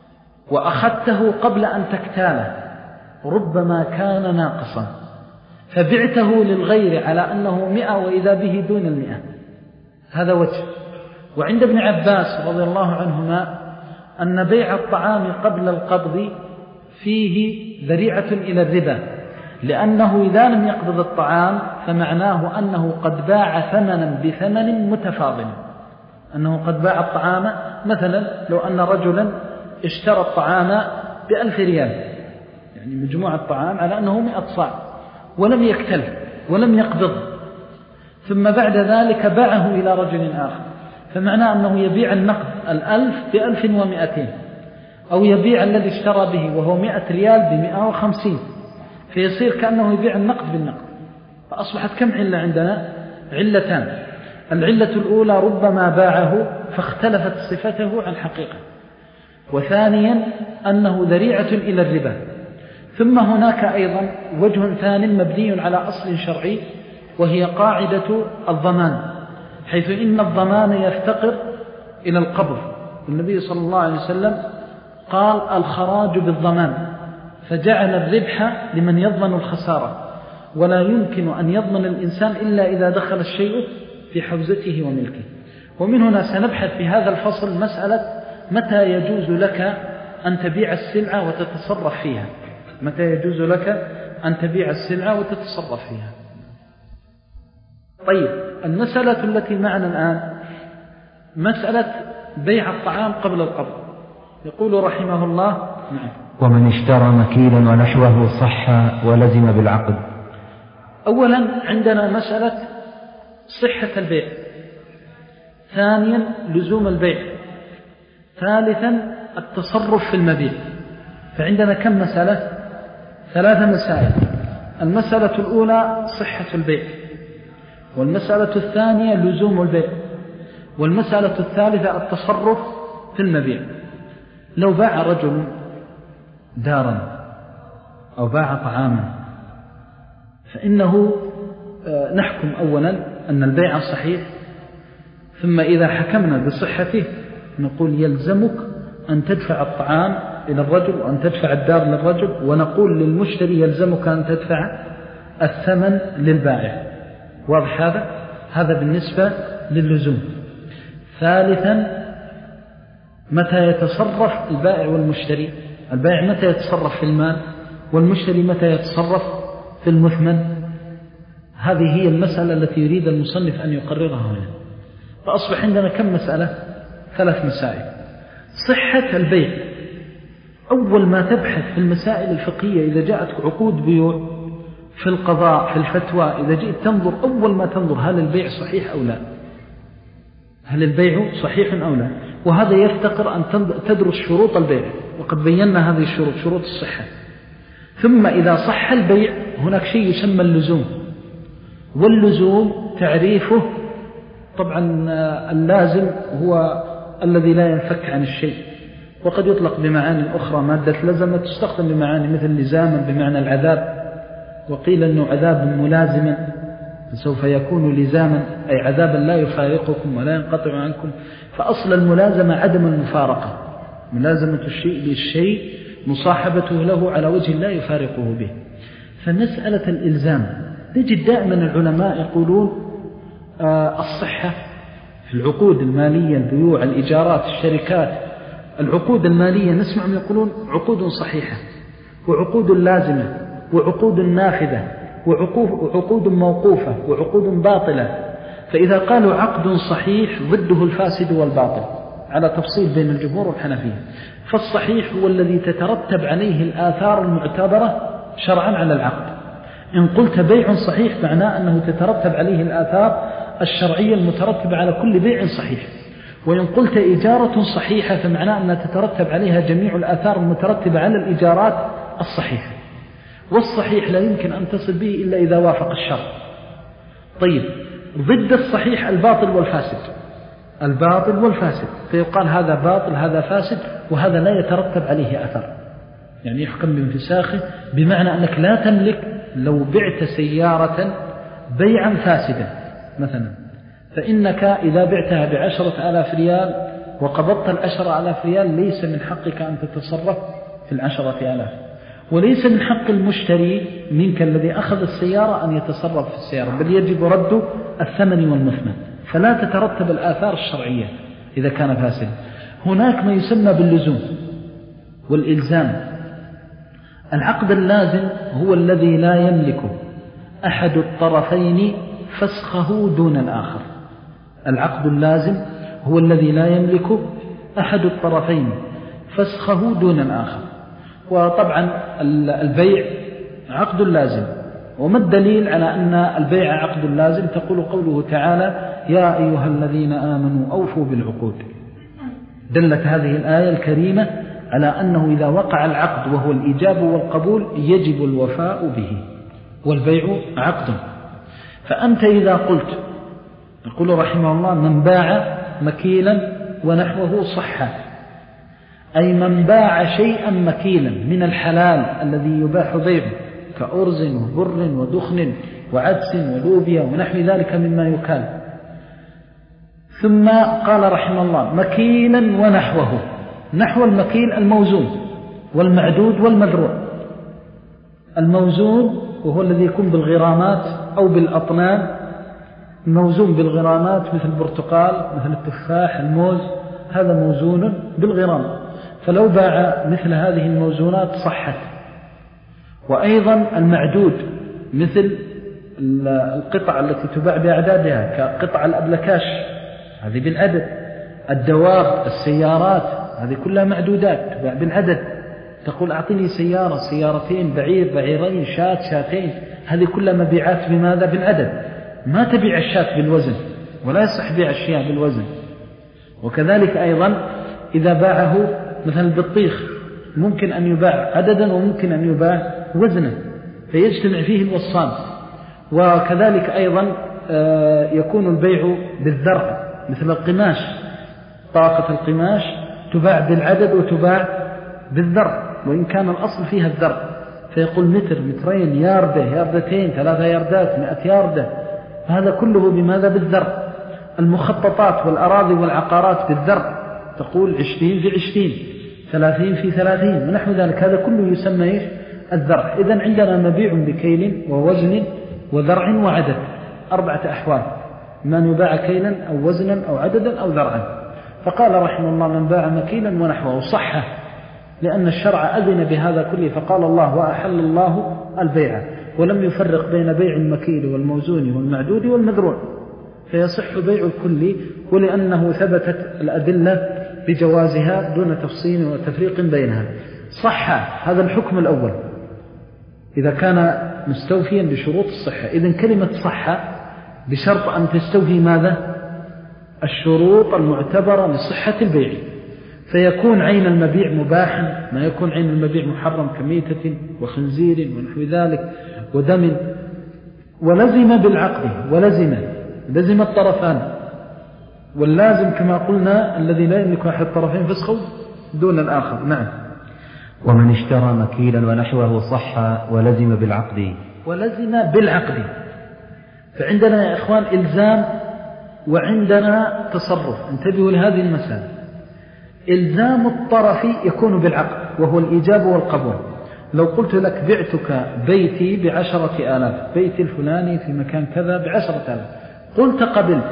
وأخذته قبل أن تكتاله ربما كان ناقصا فبعته للغير على أنه مئة وإذا به دون المئة، هذا وجه. وعند ابن عباس رضي الله عنهما أن بيع الطعام قبل القبض فيه ذريعة إلى الربا، لأنه إذا لم يقبض الطعام فمعناه أنه قد باع ثمنا بثمن متفاضل، أنه قد باع الطعام. مثلا لو أن رجلا اشترى الطعام بألف ريال، يعني مجموع الطعام على أنه مئة صاع، ولم يكتل ولم يقبض، ثم بعد ذلك باعه إلى رجل آخر، فمعناه أنه يبيع النقد الألف بألف ومئتين، أو يبيع الذي اشترى به وهو مئة ريال بمئة وخمسين، فيصير كأنه يبيع النقد بالنقد. فأصبحت كم علة عندنا؟ علتان. العلة الأولى ربما باعه فاختلفت صفته عن حقيقة، وثانيا أنه ذريعة إلى الربا. ثم هناك أيضا وجه ثاني مبني على أصل شرعي، وهي قاعدة الضمان، حيث إن الضمان يفتقر إلى القبض. النبي صلى الله عليه وسلم قال الخراج بالضمان، فجعل الربح لمن يضمن الخسارة، ولا يمكن أن يضمن الإنسان إلا إذا دخل الشيء في حوزته وملكه. ومن هنا سنبحث في هذا الفصل مسألة متى يجوز لك أن تبيع السلعة وتتصرف فيها، متى يجوز لك أن تبيع السلعة وتتصرف فيها. طيب، المسألة التي معنا الآن مسألة بيع الطعام قبل القبض. يقول رحمه الله: نعم. ومن اشترى مكيلا ونحوه صح ولزم بالعقد. أولا عندنا مسألة صحة البيع، ثانيا لزوم البيع، ثالثا التصرف في المبيع. فعندنا كم مسألة؟ ثلاثة مسائل. المسألة الأولى صحة البيع، والمسألة الثانية لزوم البيع، والمسألة الثالثة التصرف في المبيع. لو باع رجل دارا أو باع طعاما فإنه نحكم أولا أن البيع صحيح، ثم إذا حكمنا بصحته نقول يلزمك أن تدفع الطعام إلى الرجل وأن تدفع الدار للرجل، ونقول للمشتري يلزمك أن تدفع الثمن للبائع. واضح هذا؟ هذا بالنسبة للزوم. ثالثا متى يتصرف البائع والمشتري؟ البائع متى يتصرف في المال، والمشتري متى يتصرف في المثمن؟ هذه هي المسألة التي يريد المصنف أن يقررها هنا. فأصبح عندنا كم مسألة؟ ثلاث مسائل. صحة البيع، أول ما تبحث في المسائل الفقهية إذا جاءت عقود بيوع في القضاء في الفتوى، إذا جئت تنظر أول ما تنظر هل البيع صحيح أو لا، هل البيع صحيح أو لا. وهذا يفتقر أن تدرس شروط البيع، وقد بينا هذه الشروط، شروط الصحة. ثم إذا صح البيع هناك شيء يسمى اللزوم، واللزوم تعريفه طبعا اللازم هو الذي لا ينفك عن الشيء، وقد يطلق بمعاني أخرى. مادة لزمة تستخدم بمعاني مثل لزاما بمعنى العذاب، وقيل أنه عذاب ملازما سوف يكون لزاما، أي عذابا لا يفارقكم ولا ينقطع عنكم. فأصل الملازمة عدم المفارقة، ملازمة الشيء للشيء، مصاحبته له على وجه لا يفارقه به. فمسألة الإلزام تجد دائما العلماء يقولون آه الصحة في العقود المالية، البيوع، الإيجارات، الشركات، العقود المالية نسمع من يقولون عقود صحيحة وعقود لازمة وعقود نافذة وعقود موقوفة وعقود باطلة. فإذا قالوا عقد صحيح ضده الفاسد والباطل على تفصيل بين الجمهور والحنفية. فالصحيح هو الذي تترتب عليه الآثار المعتبرة شرعا على العقد. إن قلت بيع صحيح معناه أنه تترتب عليه الآثار الشرعية المترتبة على كل بيع صحيح. وإن قلت إجارة صحيحة فمعناه أنها تترتب عليها جميع الآثار المترتبة على الإجارات الصحيحة. والصحيح لا يمكن أن تصل به إلا إذا وافق الشرع. طيب، ضد الصحيح الباطل والفاسد، الباطل والفاسد، فيقال هذا باطل هذا فاسد، وهذا لا يترتب عليه أثر، يعني يحكم بانفساخه، بمعنى أنك لا تملك. لو بعت سيارة بيعا فاسدا مثلا، فإنك إذا بعتها بعشرة آلاف ريال وقبضت العشر آلاف ريال ليس من حقك أن تتصرف في العشرة آلاف، وليس من حق المشتري منك الذي أخذ السيارة أن يتصرف في السيارة، بل يجب رد الثمن والمثمن، فلا تترتب الآثار الشرعية إذا كان فاسد. هناك ما يسمى باللزوم والإلزام. العقد اللازم هو الذي لا يملك أحد الطرفين فسخه دون الآخر. العقد اللازم هو الذي لا يملك أحد الطرفين فسخه دون الآخر. وطبعا البيع عقد لازم. وما الدليل على أن البيع عقد لازم؟ تقول قوله تعالى: يا أيها الذين آمنوا أوفوا بالعقود. دلت هذه الآية الكريمة على أنه إذا وقع العقد وهو الإيجاب والقبول يجب الوفاء به، والبيع عقد. فأنت إذا قلت، يقول رحمه الله: من باع مكيلا ونحوه صح، أي من باع شيئا مكيلا من الحلال الذي يباح بيعه كأرز وبر ودخن وعدس ولوبيا ونحو ذلك مما يكال. ثم قال رحمه الله: مكيلا ونحوه. نحو المكيل الموزون والمعدود والمذروع. الموزون وهو الذي يكون بالغرامات أو بالأطنان، موزون بالغرامات مثل البرتقال مثل التفاح الموز، هذا موزون بالغرام، فلو باع مثل هذه الموزونات صحت. وأيضا المعدود مثل القطع التي تباع بأعدادها كقطع الأبلكاش، هذه بالعدد. الدواب السيارات هذه كلها معدودات تباع بالعدد. تقول أعطني سيارة سيارتين، بعير بعيرين، شاة شاتين، هذه كلها مبيعات بماذا؟ بالعدد. ما تبيع الشاة بالوزن، ولا يصح بيع الشياء بالوزن. وكذلك أيضا إذا باعه مثل البطيخ ممكن أن يباع عددا وممكن أن يباع وزنا، فيجتمع فيه الوصفان. وكذلك أيضا يكون البيع بالذرع مثل القماش، طاقة القماش تباع بالعدد وتباع بالذرع، وإن كان الأصل فيها الذرع، فيقول متر مترين ياردة ياردتين ثلاثة ياردات مئة ياردة، هذا كله بماذا؟ بالذرع. المخططات والأراضي والعقارات بالذرع، تقول عشرين في عشرين ثلاثين في ثلاثين ونحو ذلك، هذا كله يسمى إيش؟ الذرع. إذن عندنا مبيع بكيل ووزن وذرع وعدد، أربعة أحوال: من يباع كيلا أو وزنا أو عددا أو ذرعا. فقال رحمه الله: من باع مكيلا ونحوه صح، لأن الشرع أذن بهذا كله، فقال الله: وأحل الله البيع، ولم يفرق بين بيع المكيل والموزون والمعدود والمذروع، فيصح بيع الكل، ولأنه ثبتت الأدلة بجوازها دون تفصيل وتفريق بينها. صح، هذا الحكم الأول إذا كان مستوفيا بشروط الصحة. إذن كلمة صح بشرط أن تستوفي ماذا؟ الشروط المعتبرة لصحة البيع، فيكون عين المبيع مباحا، ما يكون عين المبيع محرم كميتة وخنزير ونحو ذلك ودم. ولزم بالعقد، ولزم لزم الطرفان، واللازم كما قلنا الذي لا يملك أحد الطرفين فسخه دون الآخر. نعم. ومن اشترى مكيلا ونحوه صح ولزم بالعقد. ولزم بالعقد. فعندنا يا إخوان إلزام وعندنا تصرف، انتبهوا لهذه المسألة. إلزام الطرف يكون بالعقد وهو الإيجاب والقبول. لو قلت لك: بعتك بيتي بعشرة آلاف، بيتي الفلاني في مكان كذا بعشرة آلاف، قلت قبلت،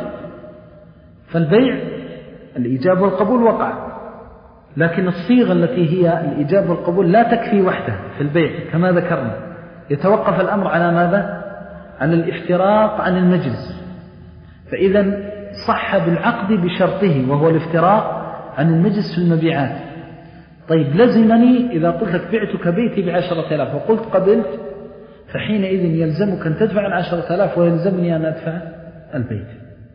فالبيع الإيجاب والقبول وقع. لكن الصيغة التي هي الإيجاب والقبول لا تكفي وحده في البيع كما ذكرنا، يتوقف الأمر على ماذا؟ عن الافتراق عن المجلس. فإذا صح بالعقد بشرطه وهو الافتراق عن المجلس في المبيعات. طيب لزمني إذا قلت لك: بعتك بيتي بعشرة آلاف وقلت قبلت، فحينئذ يلزمك أن تدفع العشرة آلاف ويلزمني أن أدفع البيت.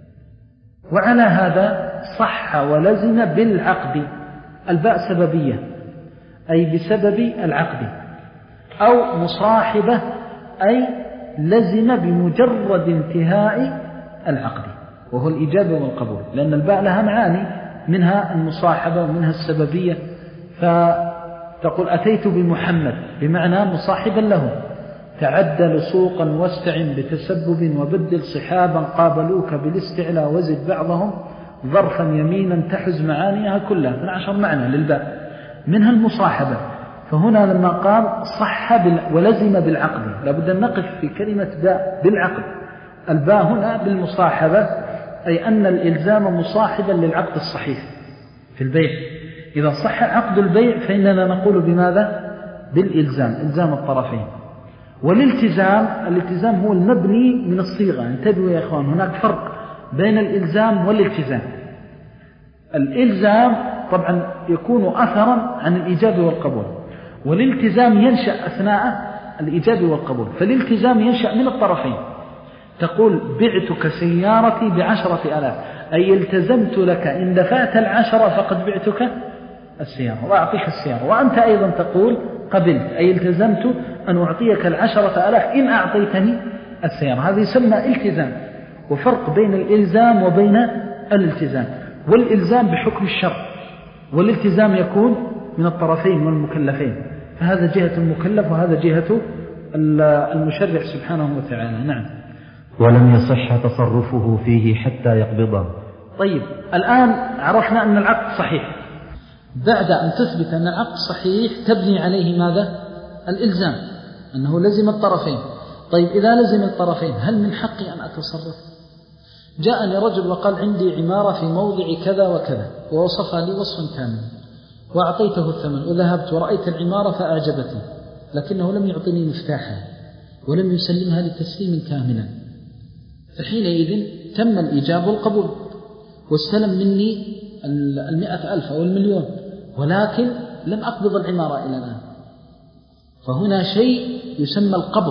وعلى هذا صح ولزم بالعقد. الباء سببية، أي بسبب العقد، أو مصاحبة، أي لزم بمجرد انتهاء العقد، وهو الإيجاب والقبول، لأن الباء لها معاني، منها المصاحبة ومنها السببية. فتقول: أتيت بمحمد بمعنى مصاحبا له، تعدل سوقا واستعن بتسبب وبدل صحابا قابلوك بالاستعلاء وزد بعضهم ظرفا يمينا تحز معانيها كلها، من عشر معنى للباء منها المصاحبة. فهنا لما قال صح ولزم بالعقد، لابد أن نقف في كلمة باء بالعقد. الباء هنا بالمصاحبة، أي أن الإلزام مصاحبا للعقد الصحيح في البيع. إذا صح عقد البيع فإننا نقول بماذا؟ بالإلزام، إلزام الطرفين. والالتزام، الالتزام هو المبني من الصيغة. انتبهوا يا إخوان، هناك فرق بين الإلزام والالتزام. الإلزام طبعا يكون أثرا عن الإيجاب والقبول، والالتزام ينشأ أثناء الإيجاب والقبول. فالالتزام ينشأ من الطرفين. تقول بعتك سيارتي بعشرة ألاف، أي التزمت لك إن دفعت العشرة فقد بعتك السيارة وأعطيك السيارة، وأنت أيضا تقول قبلت، أي التزمت أن أعطيك العشرة ألاف إن أعطيتني السيارة. هذا يسمى التزام. وفرق بين الإلزام وبين الالتزام. والإلزام بحكم الشرع، والالتزام يكون من الطرفين والمكلفين. فهذا جهة المكلف وهذا جهة المشرع سبحانه وتعالى. نعم. ولم يصح تصرفه فيه حتى يقبضه. طيب، الآن عرفنا أن العقد صحيح. بعد أن تثبت أن العقد صحيح تبني عليه ماذا؟ الإلزام، أنه لزم الطرفين. طيب، إذا لزم الطرفين هل من حقي أن أتصرف؟ جاءني رجل وقال عندي عمارة في موضع كذا وكذا، ووصفها لي وصفا كاملا، وأعطيته الثمن وذهبت ورأيت العمارة فأعجبتني، لكنه لم يعطني مفتاحها ولم يسلمها لتسليم كاملا. فحينئذ تم الإيجاب والقبول، واستلم مني المئة ألف أو المليون، ولكن لم أقبض العمارة إلى الآن. فهنا شيء يسمى القبض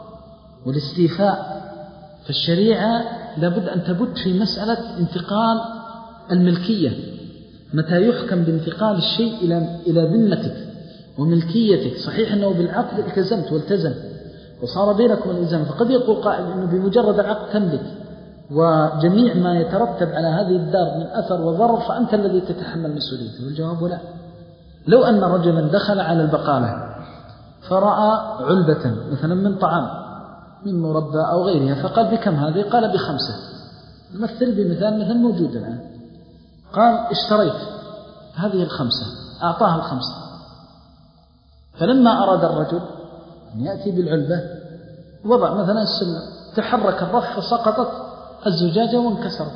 والاستيفاء. فالشريعة لابد أن تبت في مسألة انتقال الملكية. متى يحكم بانتقال الشيء إلى إلى ذمتك وملكيتك؟ صحيح أنه بالعقد التزمت والتزم وصار بينكم الإلزام، فقد يقول قائل أنه بمجرد العقد تملك، وجميع ما يترتب على هذه الدار من أثر وضرر فأنت الذي تتحمل مسؤوليته. والجواب لا. لو أن رجلا دخل على البقالة فرأى علبة مثلا من طعام من مربى أو غيرها، فقال بكم هذه؟ قال بخمسة. نمثل بمثال مثل موجود الآن. قال اشتريت هذه الخمسة، أعطاها الخمسة. فلما أراد الرجل أن يأتي بالعلبة وضع مثلا السلم، تحرك الرف فسقطت الزجاجة وانكسرت،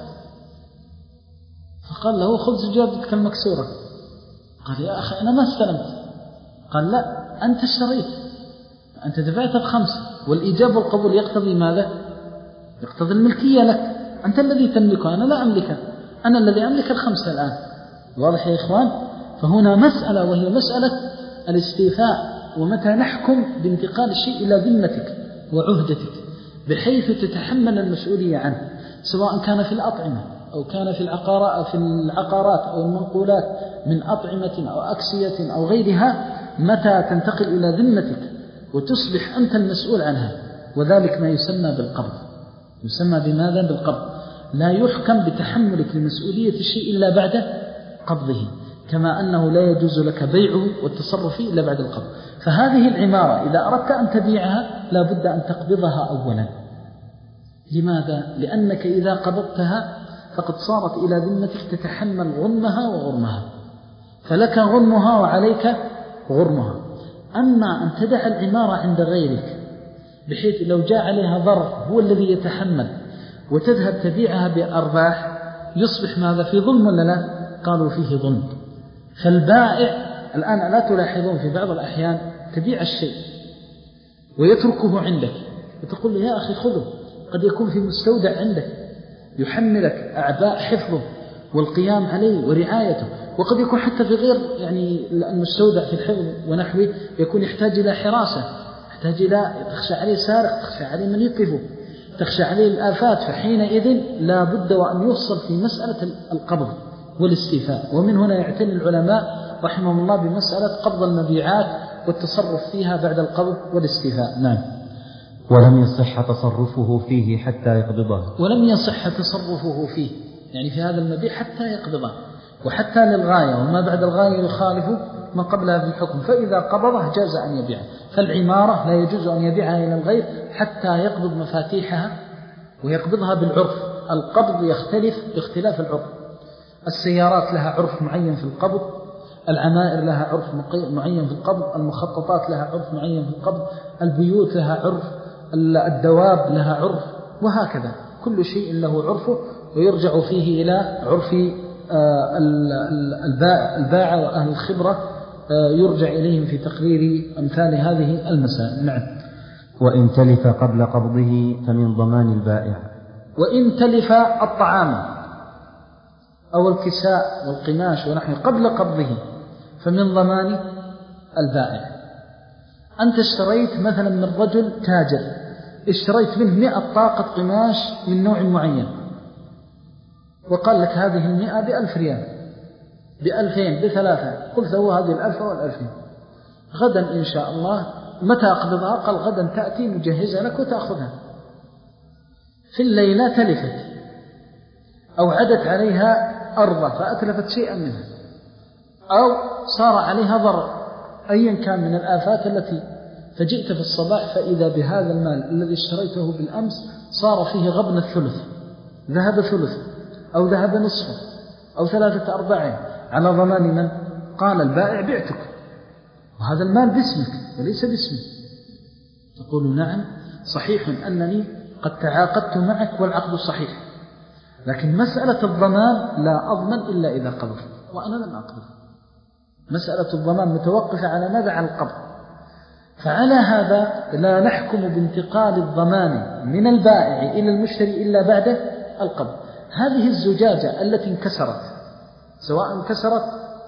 فقال له خذ زجاجتك المكسورة. قال يا أخي أنا ما استلمت. قال لا، أنت اشتريت، أنت دفعت الخمسة، والإيجاب والقبول يقتضي ماذا؟ يقتضي الملكية لك، أنت الذي تملكها، أنا لا أملكها، أنا الذي أملك الخمسة الآن. واضح يا إخوان؟ فهنا مسألة وهي مسألة الاستيفاء، ومتى نحكم بانتقال الشيء إلى ذمتك وعهدتك بحيث تتحمل المسؤولية عنه، سواء كان في الأطعمة أو كان في العقارات في العقارات أو المنقولات من أطعمة أو أكسية أو غيرها، متى تنتقل إلى ذمتك وتصبح أنت المسؤول عنها. وذلك ما يسمى بالقبض. يسمى بماذا؟ بالقبض. لا يحكم بتحملك لمسؤولية الشيء إلا بعد قبضه، كما أنه لا يجوز لك بيعه والتصرف فيه إلا بعد القبض. فهذه العمارة إذا أردت أن تبيعها لا بد أن تقبضها أولا. لماذا؟ لأنك إذا قبضتها فقد صارت إلى ذمتك تتحمل غنمها وغرمها، فلك غنمها وعليك غرمها. أما أن تدع العمارة عند غيرك بحيث لو جاء عليها ضرر هو الذي يتحمل وتذهب تبيعها بأرباح، يصبح ماذا؟ في ظلم ولا لا؟ قالوا فيه ظلم. فالبائع الآن لا تلاحظون في بعض الأحيان تبيع الشيء ويتركه عندك وتقول له يا أخي خذه، قد يكون في مستودع عندك يحملك أعباء حفظه والقيام عليه ورعايته، وقد يكون حتى في غير يعني المستودع في الحفظ ونحوه يكون يحتاج إلى حراسة، يحتاج إلى تخشى عليه سارق، تخشى عليه من يقفه، تخشى عليه الآفات. فحينئذ لا بد وأن يفصل في مسألة القبض والاستيفاء. ومن هنا يعتني العلماء رحمهم الله بمسألة قبض المبيعات والتصرف فيها بعد القبض والاستيفاء. نعم. ولم يصح تصرفه فيه حتى يقبضه. ولم يصح تصرفه فيه، يعني في هذا المبيع حتى يقبضه، وحتى للغاية، وما بعد الغاية يخالف ما قبلها في الحكم. فإذا قبضه جاز أن يبيعه. فالعمارة لا يجوز أن يبيعها إلى الغير حتى يقبض مفاتيحها، ويقبضها بالعرف. القبض يختلف باختلاف العرف. السيارات لها عرف معين في القبض، العمائر لها عرف معين في القبض، المخططات لها عرف معين في القبض، البيوت لها عرف، الدواب لها عرف، وهكذا كل شيء له عرفه، ويرجع فيه إلى عرف البائع وأهل الخبرة، يرجع إليهم في تقرير أمثال هذه المسائل. نعم. وإن تلف قبل قبضه فمن ضمان البائع. وإن تلف الطعام أو الكساء والقماش ونحن قبل قبضه فمن ضمان البائع. أنت اشتريت مثلا من رجل تاجر، اشتريت منه مئة طاقة قماش من نوع معين، وقال لك هذه المئة بألف ريال، بألفين، بثلاثة، قلت له هذه الألف والألفين، غدا إن شاء الله متى أقبضها؟ قال غدا تأتي نجهزها لك وتأخذها. في الليلة تلفت أو عدت عليها أرضا فأتلفت شيئا منها، أو صار عليها ضرر أيا كان من الآفات التي، فجئت في الصباح فإذا بهذا المال الذي اشتريته بالأمس صار فيه غبن الثلث، ذهب ثلث أو ذهب نصفه أو ثلاثة أرباعه، على ضمان من؟ قال البائع بعتك، وهذا المال باسمك وليس باسمي. تقول نعم صحيح أنني قد تعاقدت معك والعقد صحيح، لكن مسألة الضمان لا أضمن إلا إذا قبض، وأنا لم أقبض. مسألة الضمان متوقفة على ماذا؟ على القبض. فعلى هذا لا نحكم بانتقال الضمان من البائع إلى المشتري إلا بعد القبض. هذه الزجاجة التي انكسرت، سواء انكسرت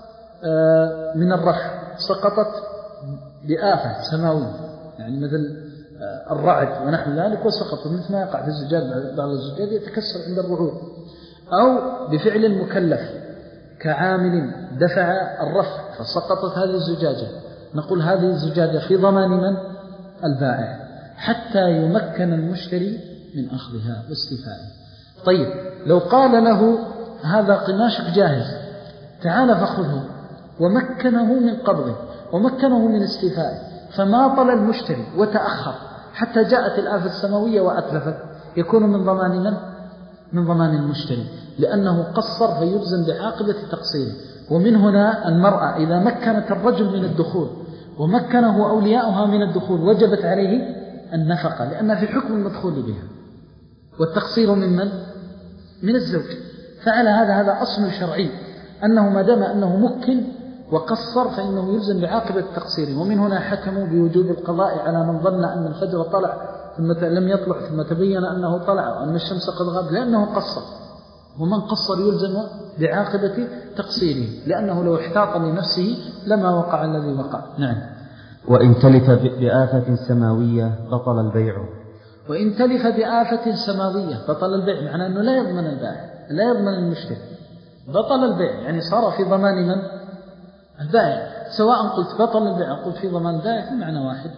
من الرف، سقطت بآفة سماوية، يعني مثل الرعد ونحو ذلك وسقط، مثل ما يقع في الزجاج، بعض الزجاج يتكسر عند الرعود، أو بفعل المكلف كعامل دفع الرف فسقطت هذه الزجاجة، نقول هذه الزجاجة في ضمان من؟ البائع، حتى يمكن المشتري من أخذها واستيفائها. طيب لو قال له هذا قماشك جاهز تعال فخذه، ومكنه من قبضه ومكنه من استيفائه، فما طل المشتري وتأخر حتى جاءت الآفة السماوية وأتلفت، يكون من ضمان من؟ من ضمان المشتري، لأنه قصر فيلزم بعاقبة تقصيره. ومن هنا المرأة إذا مكنت الرجل من الدخول ومكنه أولياؤها من الدخول وجبت عليه النفقة، لأنها في حكم المدخول بها، والتقصير من من؟ من الزوج. فعلى هذا هذا أصل شرعي، أنه ما دام أنه مكن وقصر فإنه يلزم بعاقبة التقصير. ومن هنا حكموا بوجوب القضاء على من ظن أن الفجر طلع ثم لم يطلع ثم تبين أنه طلع وأن الشمس قد غاب، لأنه قصر، ومن قصر يلزم بعاقبة تقصيره، لأنه لو احتاط لنفسه لما وقع الذي وقع. نعم. وإن تلف بآفة سماوية بطل البيع. وإن تلف بآفة سماوية بطل البيع، معناه أنه لا يضمن البائع، لا يضمن المشتري، بطل البيع، يعني صار في ضمان من؟ البائع. سواء قلت بطل البيع قلت في ضمان البائع، المعنى واحد.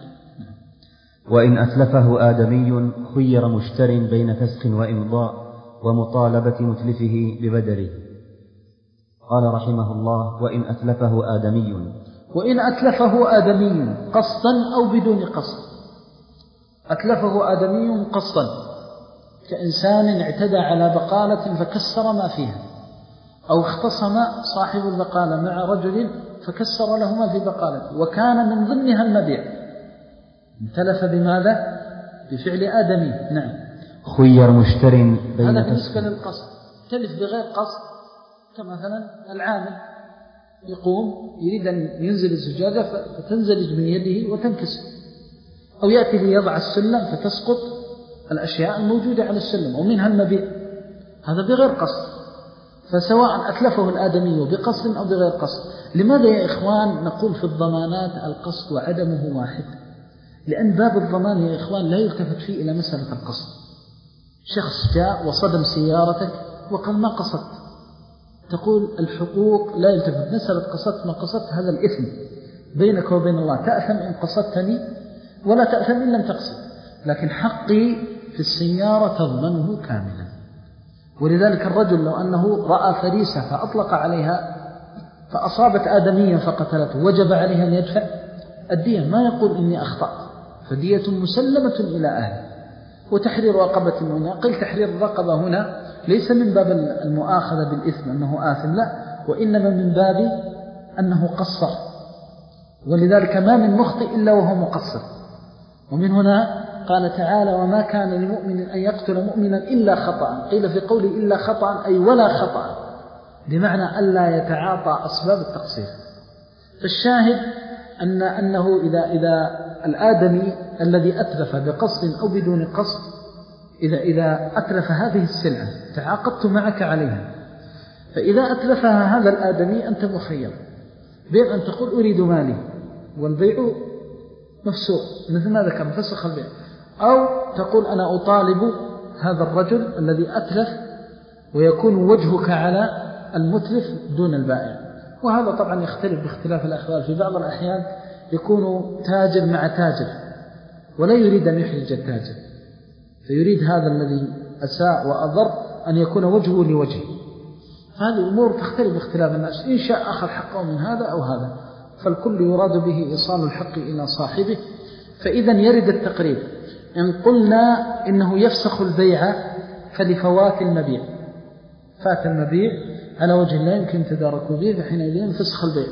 وإن أتلفه آدمي خير مشتر بين فسخ وإمضاء ومطالبة متلفه ببدله. قال رحمه الله: وإن أتلفه آدمي. وإن أتلفه آدمي قصدا أو بدون قصد. أتلفه آدمي قصدا، كإنسان اعتدى على بقالة فكسر ما فيها، أو اختصم صاحب البقالة مع رجل فكسر لهما في بقالته وكان من ضمنها المبيع، تلف بماذا؟ بفعل آدمي. نعم. خير مشتر بين هذا بالنسبة للقصد. تلف بغير قصد، كمثلا العامل يقوم يريد أن ينزل الزجاجة فتنزلج من يده وتنكسر، أو يأتي ليضع السلم فتسقط الأشياء الموجودة على السلم ومنها المبيع، هذا بغير قصد. فسواء أتلفه الآدمي بقصد أو بغير قصد. لماذا يا إخوان نقول في الضمانات القصد وعدمه واحد؟ لأن باب الضمان يا إخوان لا يلتفت فيه إلى مسألة القصد. شخص جاء وصدم سيارتك وقال ما قصدت، تقول الحقوق لا يلتفت، مسألة قصدت ما قصدت هذا الإثم بينك وبين الله، تأثم إن قصدتني ولا تأثم إن لم تقصد، لكن حقي في السيارة تضمنه كاملا. ولذلك الرجل لو أنه رأى فريسة فأطلق عليها فأصابت آدميا فقتلته وجب عليها أن يدفع الدية، ما يقول إني أخطأت، فدية مسلمة إلى أهله. وتحرير رقبة هنا، قيل تحرير الرقبة هنا ليس من باب المؤاخذة بالإثم أنه آثم، لا، وإنما من باب أنه قصر، ولذلك ما من مخطئ إلا وهو مقصر. ومن هنا قال تعالى: وما كان لمؤمن أن يقتل مؤمنا إلا خطأ. قيل في قوله إلا خطأ أي ولا خطأ، بمعنى ألا يتعاطى أسباب التقصير. فالشاهد أن أنه إذا, إذا الآدمي الذي أتلف بقصد أو بدون قصد، إذا, إذا أتلف هذه السلعة تعاقدت معك عليها، فإذا أتلفها هذا الآدمي أنت مخير بين أن تقول أريد مالي والبيع مفسوق مثل ما ذكر فسخ البيع، أو تقول أنا أطالب هذا الرجل الذي أتلف ويكون وجهك على المتلف دون البائع. وهذا طبعا يختلف باختلاف الأحوال. في بعض الأحيان يكون تاجر مع تاجر ولا يريد أن يحرج التاجر، فيريد هذا الذي أساء وأضر أن يكون وجهه لوجهه. هذه الأمور تختلف باختلاف الناس، إن شاء أخذ حقه من هذا أو هذا، فالكل يراد به إيصال الحق إلى صاحبه. فإذا يرد التقريب. إن قلنا إنه يفسخ البيع فلفوات المبيع، فات المبيع على وجه لا يمكن تداركه به، فحينئذ فسخ البيع.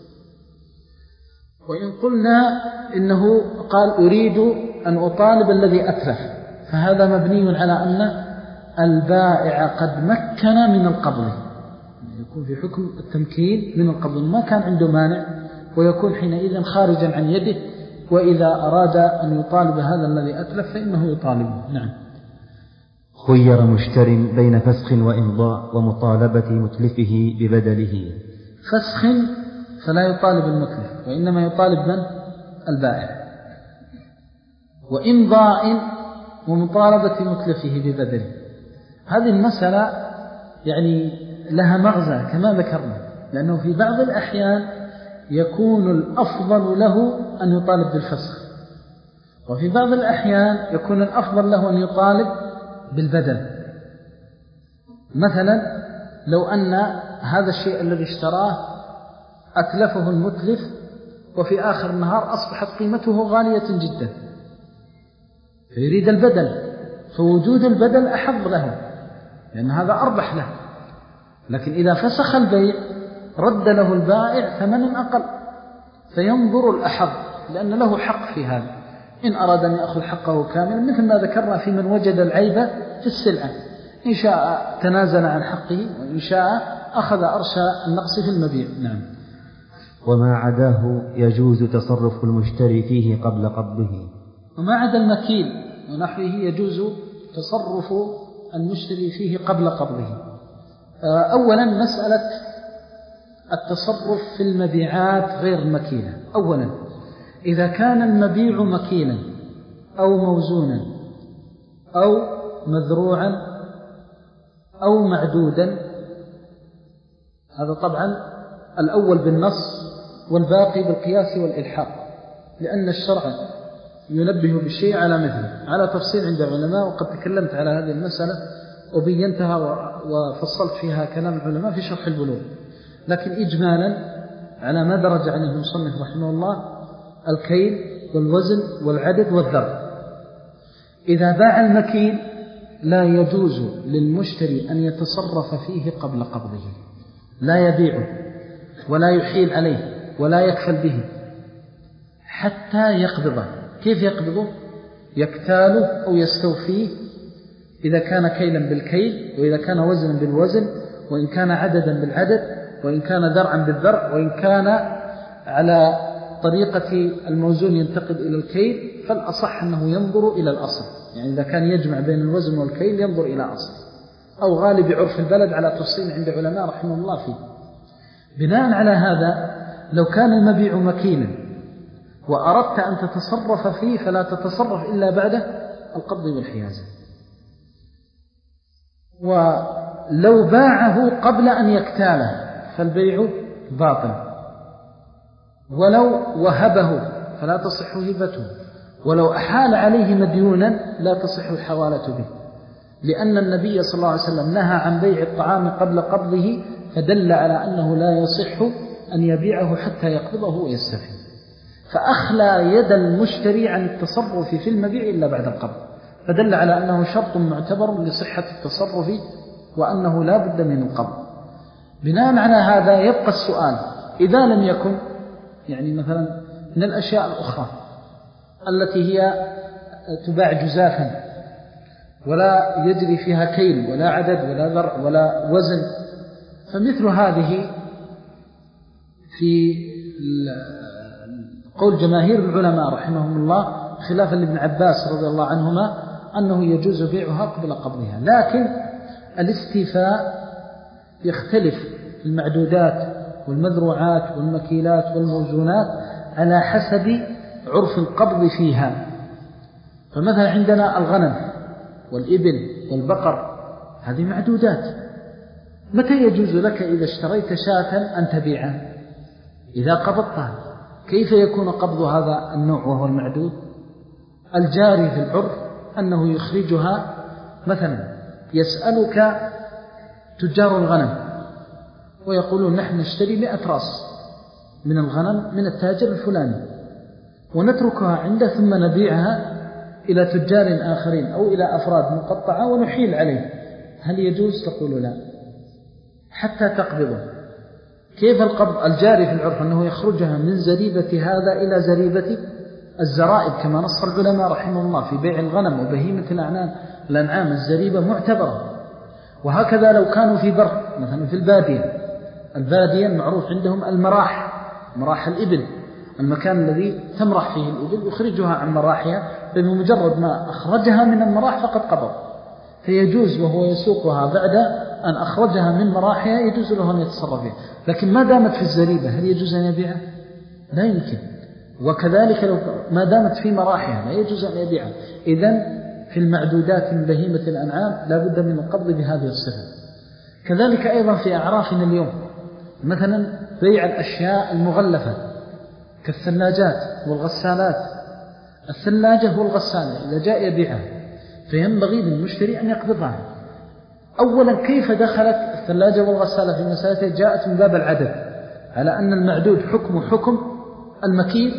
وإن قلنا إنه قال أريد أن أطالب الذي أتلف، فهذا مبني على أن البائع قد مكن من القبض، يكون في حكم التمكين من القبض، ما كان عنده مانع، ويكون حينئذ خارجا عن يده. وإذا أراد أن يطالب هذا الذي أتلف فإنه يطالبه. نعم. خير مشتر بين فسخ وإمضاء ومطالبة متلفه ببدله. فسخ فلا يطالب المتلف، وإنما يطالب من؟ البائع. وإمضاء ومطالبة متلفه ببدله. هذه المسألة يعني لها مغزى كما ذكرنا، لأنه في بعض الأحيان يكون الأفضل له أن يطالب بالفسخ، وفي بعض الأحيان يكون الأفضل له أن يطالب بالبدل. مثلا لو أن هذا الشيء الذي اشتراه أتلفه المتلف، وفي آخر النهار أصبحت قيمته غالية جدا، فيريد البدل، فوجود البدل أحظ له لأن هذا أربح له. لكن إذا فسخ البيع رد له البائع ثمنا أقل، فينظر الأحظ لأن له حق في هذا. إن أراد أن يأخذ حقه كاملا مثل ما ذكرنا في من وجد العيب في السلعة، إن شاء تنازل عن حقه، وإن شاء أخذ أرش النقص في المبيع. نعم. وما عداه يجوز تصرف المشتري فيه قبل قبضه. وما عدا المكيل ونحوه يجوز تصرف المشتري فيه قبل قبضه. أولا مسألة التصرف في المبيعات غير المكيلة. أولا إذا كان المبيع مكيلا أو موزونا أو مذروعا أو معدودا، هذا طبعا الأول بالنص والباقي بالقياس والإلحاق، لأن الشرع ينبه بالشيء على مثله، على تفصيل عند العلماء، وقد تكلمت على هذه المسألة وبينتها وفصلت فيها كلام العلماء في شرح البلوغ. لكن إجمالا على ما درج عنه المصنف رحمه الله الكيل والوزن والعدد والذر. إذا باع المكيل لا يجوز للمشتري أن يتصرف فيه قبل قبضه، لا يبيعه ولا يحيل عليه ولا يكفل به حتى يقبضه. كيف يقبضه؟ يكتاله أو يستوفيه، إذا كان كيلا بالكيل، وإذا كان وزنا بالوزن، وإن كان عددا بالعدد، وإن كان ذرعا بالذرع، وإن كان على طريقة الموزون ينتقل إلى الكيل، فالأصح أنه ينظر إلى الأصل. يعني إذا كان يجمع بين الوزن والكيل ينظر إلى أصل، أو غالب عرف البلد على تفصيل عند علماء رحمه الله فيه. بناء على هذا لو كان المبيع مكيلا وأردت أن تتصرف فيه فلا تتصرف إلا بعد القبض والحيازة. ولو باعه قبل أن يكتاله فالبيع باطل، ولو وهبه فلا تصح هبته، ولو أحال عليه مديونا لا تصح الحوالة به، لأن النبي صلى الله عليه وسلم نهى عن بيع الطعام قبل قبضه، فدل على أنه لا يصح أن يبيعه حتى يقبضه ويستفيد. فأخلى يد المشتري عن التصرف في المبيع إلا بعد القبض، فدل على أنه شرط معتبر لصحة التصرف وأنه لا بد من القبض. بناء على هذا يبقى السؤال: إذا لم يكن يعني مثلا من الأشياء الأخرى التي هي تباع جزافا ولا يجري فيها كيل ولا عدد ولا ذرع ولا وزن، فمثل هذه في قول جماهير العلماء رحمهم الله خلافا لابن عباس رضي الله عنهما أنه يجوز بيعها قبل قبضها. لكن الاستيفاء يختلف في المعدودات والمذروعات والمكيلات والموزونات على حسب عرف القبض فيها. فمثلا عندنا الغنم والإبل والبقر هذه معدودات، متى يجوز لك إذا اشتريت شاة أن تبيعها؟ إذا قبضتها. كيف يكون قبض هذا النوع وهو المعدود؟ الجاري في العرف أنه يخرجها، مثلا يسألك تجار الغنم ويقولون نحن نشتري مئة رأس من الغنم من التاجر الفلاني ونتركها عنده ثم نبيعها إلى تجار آخرين أو إلى أفراد مقطعة ونحيل عليه، هل يجوز؟ تقول لا حتى تقبضه. كيف القبض؟ الجاري في العرف أنه يخرجها من زريبة هذا إلى زريبة الزرائب كما نص العلماء رحمه الله في بيع الغنم وبهيمة الأنعام. الأنعام الزريبة معتبرة. وهكذا لو كانوا في بر مثلا في البادية، البادية المعروف عندهم المراح، مراح الإبل، المكان الذي تمرح فيه الإبل يخرجها عن مراحها، فبمجرد ما أخرجها من المراح فقد قبض، فيجوز وهو يسوقها بعد أن أخرجها من مراحها يجوز له أن يتصرف فيها. لكن ما دامت في الزريبة هل يجوز أن يبيعها؟ لا يمكن. وكذلك لو ما دامت في مراحها لا يجوز أن يبيعها. إذن في المعدودات من بهيمة الأنعام لا بد من القبض بهذه الصفة. كذلك أيضا في أعرافنا اليوم مثلا بيع الأشياء المغلفة كالثلاجات والغسالات. الثلاجة والغسالة إذا جاء يبيعها فينبغي للمشتري أن يقبضها. أولا كيف دخلت الثلاجة والغسالة في مسألة؟ جاءت من باب العدد، على أن المعدود حكم حكم المكيل،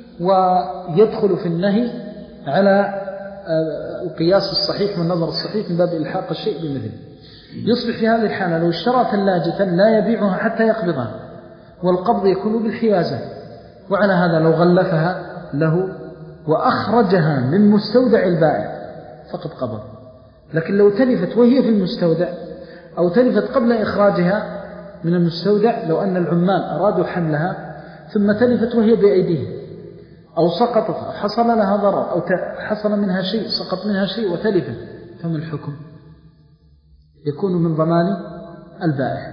ويدخل في النهي على القياس الصحيح والنظر الصحيح من باب إلحاق الشيء بمثله. يصبح في هذه الحالة لو اشترى ثلاجة لا يبيعها حتى يقبضها، والقبض يكون بالحيازة. وعلى هذا لو غلفها له وأخرجها من مستودع البائع فقد قبض. لكن لو تلفت وهي في المستودع أو تلفت قبل إخراجها من المستودع، لو أن العمال أرادوا حملها ثم تلفت وهي بأيديهم أو سقطت أو حصل لها ضرر أو حصل منها شيء سقط منها شيء وتلفت، فما الحكم؟ يكون من ضمان البائع.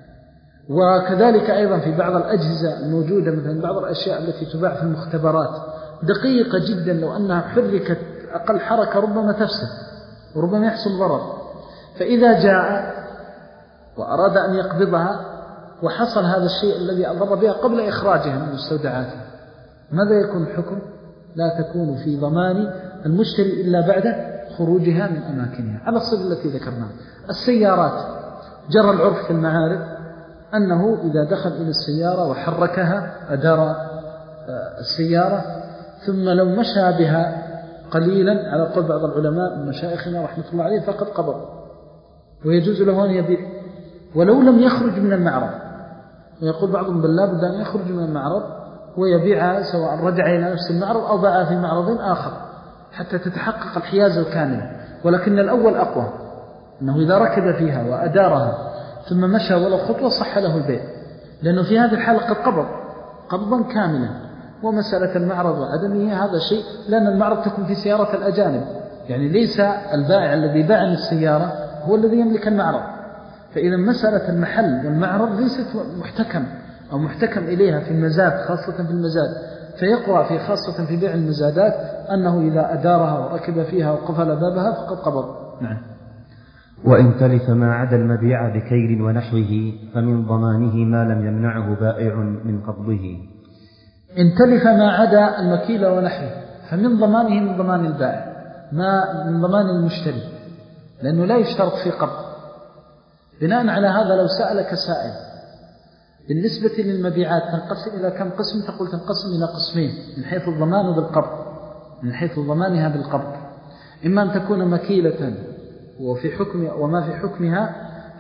وكذلك أيضا في بعض الأجهزة الموجودة مثلا بعض الأشياء التي تباع في المختبرات دقيقة جدا، لو أنها حركت أقل حركة ربما تفسد وربما يحصل ضرر. فإذا جاء وأراد أن يقبضها وحصل هذا الشيء الذي أضر بها قبل إخراجها من مستودعاتها، ماذا يكون الحكم؟ لا تكون في ضمان المشتري إلا بعد خروجها من أماكنها على الصفة التي ذكرناها. السيارات جرى العرف في المعارف أنه إذا دخل إلى السيارة وحركها أدار السيارة ثم لو مشى بها قليلا على قول بعض العلماء من مشايخنا رحمة الله عليه فقد قبض، ويجوز له أن يبيع ولو لم يخرج من المعرض. ويقول بعضهم بل لا بد أن يخرج من المعرض ويبيعها سواء رجع إلى نفس المعرض أو باعها في معرض آخر حتى تتحقق الحيازة الكاملة. ولكن الأول أقوى، أنه إذا ركب فيها وأدارها ثم مشى ولو خطوة صح له البيع، لأنه في هذه الحالة قد قبض قبضا كاملا. ومسألة المعرض وعدمه هذا شيء، لأن المعرض تكون في سيارة الأجانب، يعني ليس البائع الذي باع السيارة هو الذي يملك المعرض. فإذا مسألة المحل والمعرض ليست محتكم أو محتكم إليها في المزاد، خاصة في المزاد. فيقوى في خاصة في بيع المزادات أنه إذا أدارها وركب فيها وقفل بابها فقد قبض. نعم. وإن تلف ما عدا المبيع بكيل ونحوه فمن ضمانه ما لم يمنعه بائع من قبضه. إن تلف ما عدا المكيل ونحوه فمن ضمانه من ضمان البائع، ما من ضمان المشتري، لأنه لا يشترط في قبض. بناء على هذا لو سألك سائل بالنسبة للمبيعات تنقسم إلى كم قسم؟ تقول تنقسم إلى قسمين من حيث الضمان بالقبض، من حيث ضمانها بالقبض. إما أن تكون مكيلة وفي حكم وما في حكمها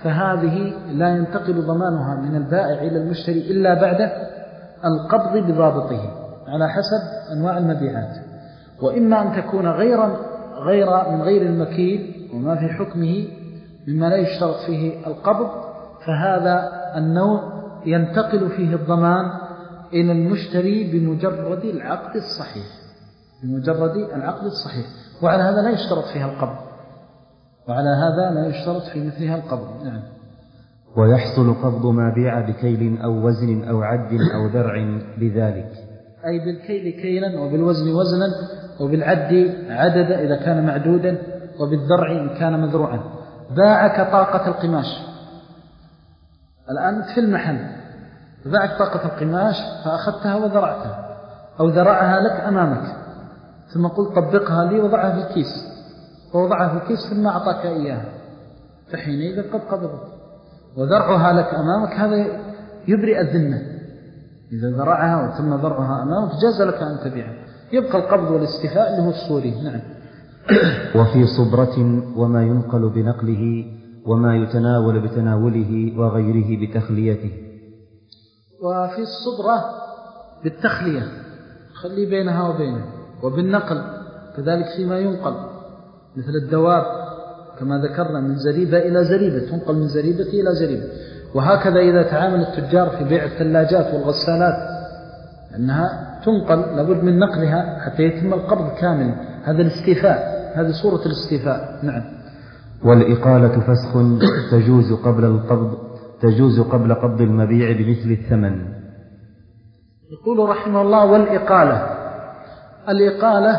فهذه لا ينتقل ضمانها من البائع إلى المشتري إلا بعد القبض بضابطه على حسب أنواع المبيعات. وإما أن تكون غير غير من غير المكيل وما في حكمه مما لا يشترط فيه القبض، فهذا النوع ينتقل فيه الضمان إلى المشتري بمجرد العقد الصحيح بمجرد العقد الصحيح وعلى هذا لا يشترط فيها القبض وعلى هذا لا يشترط في مثلها القبض. نعم. ويحصل قبض ما بيع بكيل أو وزن أو عد أو ذرع بذلك، أي بالكيل كيلا وبالوزن وزنا وبالعد عددا إذا كان معدودا وبالذرع إن كان مذروعا. باعك طاقة القماش الآن في المحل، باعك طاقة القماش فأخذتها وذرعتها أو ذرعها لك أمامك ثم قلت طبقها لي وضعها في الكيس ووضعها في الكيس ثم أعطاك إياها، فحينئذ قد قبضت. وذرعها لك أمامك هذا يبرئ الذمة، إذا ذرعها ثم ذرعها أمامك جاز لك أن تبيعها، يبقى القبض والاستيفاء اللي هو الصوري. نعم. وفي صبرة وما ينقل بنقله وما يتناول بتناوله وغيره بتخليته. وفي الصبرة بالتخلية خلي بينها وبينه، وبالنقل كذلك فيما ينقل مثل الدواب كما ذكرنا من زريبة إلى زريبة، تنقل من زريبة إلى زريبة. وهكذا إذا تعامل التجار في بيع الثلاجات والغسالات أنها تنقل لابد من نقلها حتى يتم القبض كامل، هذا الاستيفاء، هذه صورة الاستيفاء. نعم. والإقالة فسخ تجوز قبل القبض تجوز قبل قبض المبيع بمثل الثمن. يقول رحمه الله والإقالة. الإقالة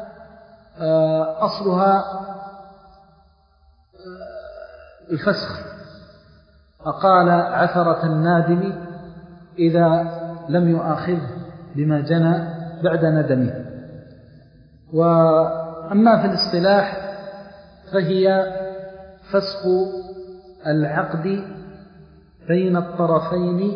أصلها الفسخ، أقال عثرة النادم إذا لم يؤاخذه بما جنى بعد ندمه. وأما في الاصطلاح فهي فسخ العقد بين الطرفين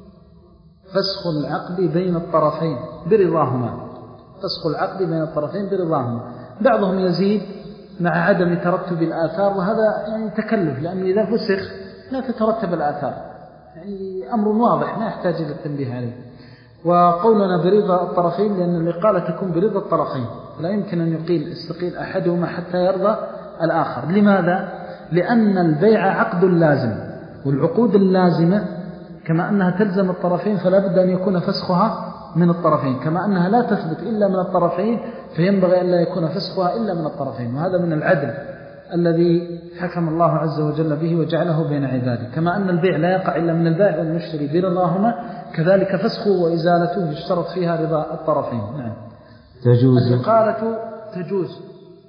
فسخ العقد بين الطرفين برضاهما فسخ العقد بين الطرفين برضاهما. بعضهم يزيد مع عدم ترتب الآثار، وهذا يعني تكلف، لأن إذا فسخ لا تترتب الآثار، يعني أمر واضح ما يحتاج إلى التنبيه عليه. وقولنا برضا الطرفين لأن الإقالة تكون برضا الطرفين، لا يمكن أن يقيل استقيل أحدهما حتى يرضى الآخر. لماذا؟ لأن البيع عقد لازم، والعقود اللازمة كما أنها تلزم الطرفين فلا بد أن يكون فسخها من الطرفين، كما أنها لا تثبت إلا من الطرفين فينبغي أن لا يكون فسخها إلا من الطرفين. وهذا من العدل الذي حكم الله عز وجل به وجعله بين عباده. كما أن البيع لا يقع إلا من البائع والمشتري برضاهما، كذلك فسخه وإزالته يشترط فيها رضا الطرفين. نعم. تجوز الإقالة تجوز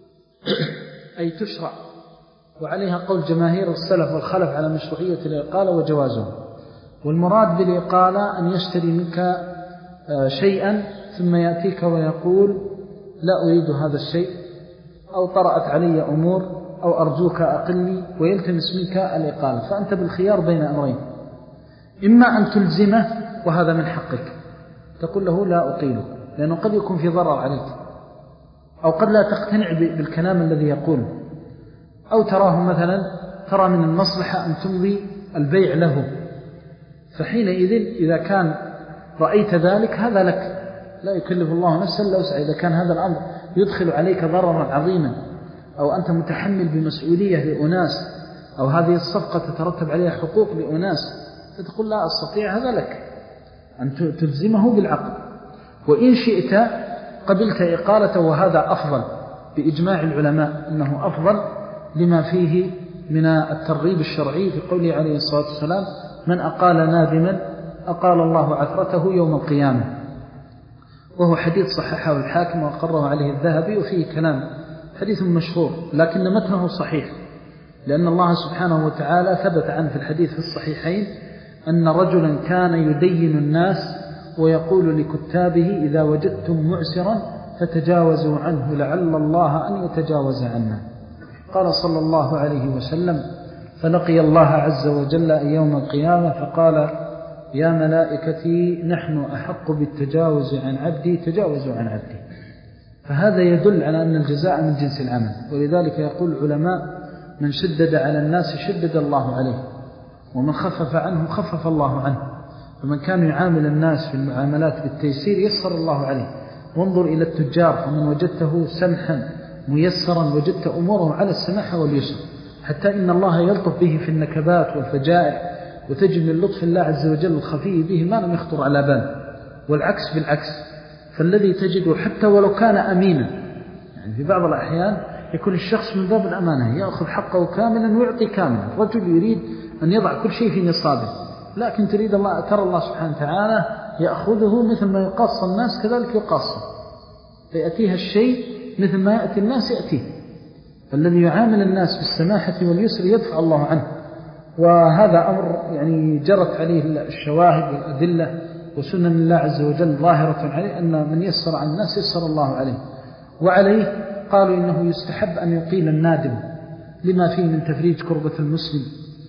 أي تشرع، وعليها قول جماهير السلف والخلف على مشروعية الإقالة وجوازه. والمراد بالإقالة أن يشتري منك شيئا ثم يأتيك ويقول لا أريد هذا الشيء، أو طرأت علي أمور، أو أرجوك أقلني، ويلتمس منك الإقالة. فأنت بالخيار بين أمرين، إما أن تلزمه وهذا من حقك، تقول له لا أقيله لأنه قد يكون في ضرر عليك، أو قد لا تقتنع بالكلام الذي يقوله، أو تراه مثلا ترى من المصلحة أن تمضي البيع له، فحينئذ إذا كان رأيت ذلك هذا لك، لا يكلف الله نفسا إلا وسعها. إذا كان هذا الأمر يدخل عليك ضررا عظيما، أو أنت متحمل بمسؤولية لأناس، أو هذه الصفقة تترتب عليها حقوق لأناس، فتقول لا أستطيع، هذا لك أن تلزمه بالعقد. وإن شئت قبلت إقالته، وهذا أفضل بإجماع العلماء أنه أفضل لما فيه من الترغيب الشرعي في قوله عليه الصلاة والسلام من أقال نادما أقال الله عثرته يوم القيامة، وهو حديث صححه الحاكم وقره عليه الذهبي، وفيه كلام حديث مشهور لكن متنه صحيح، لأن الله سبحانه وتعالى ثبت عنه في الحديث في الصحيحين أن رجلا كان يدين الناس ويقول لكتابه إذا وجدتم معسرا فتجاوزوا عنه لعل الله أن يتجاوز عنه. قال صلى الله عليه وسلم فلقي الله عز وجل يوم القيامة فقال يا ملائكتي نحن أحق بالتجاوز عن عبدي تجاوزوا عن عبدي. فهذا يدل على أن الجزاء من جنس العمل، ولذلك يقول العلماء من شدد على الناس شدد الله عليه، ومن خفف عنهم خفف الله عنه. فمن كان يعامل الناس في المعاملات بالتيسير يسر الله عليه. وانظر إلى التجار، فمن وجدته سمحا ميسرا وجدت أموره على السماحة واليسر، حتى إن الله يلطف به في النكبات والفجائع، وتجد من لطف الله عز وجل الخفي به ما لم يخطر على بال. والعكس بالعكس، فالذي تجده حتى ولو كان أمينا، يعني في بعض الأحيان يكون الشخص من باب الأمانة يأخذ حقه كاملا ويعطي كاملا. الرجل يريد أن يضع كل شيء في نصابه، لكن تريد الله ترى الله سبحانه وتعالى يأخذه مثل ما يقاص الناس كذلك يقاصه، فيأتيها الشيء مثل ما يأتي الناس يأتيه. فالذي يعامل الناس بالسماحة واليسر يدفع الله عنه. وهذا أمر يعني جرت عليه الشواهد والأدلة وسنن الله عز وجل ظاهرة عليه، أن من يسر عن الناس يسر الله عليه. وعليه قالوا إنه يستحب أن يقيل النادم لما فيه من تفريج كربة المسلم،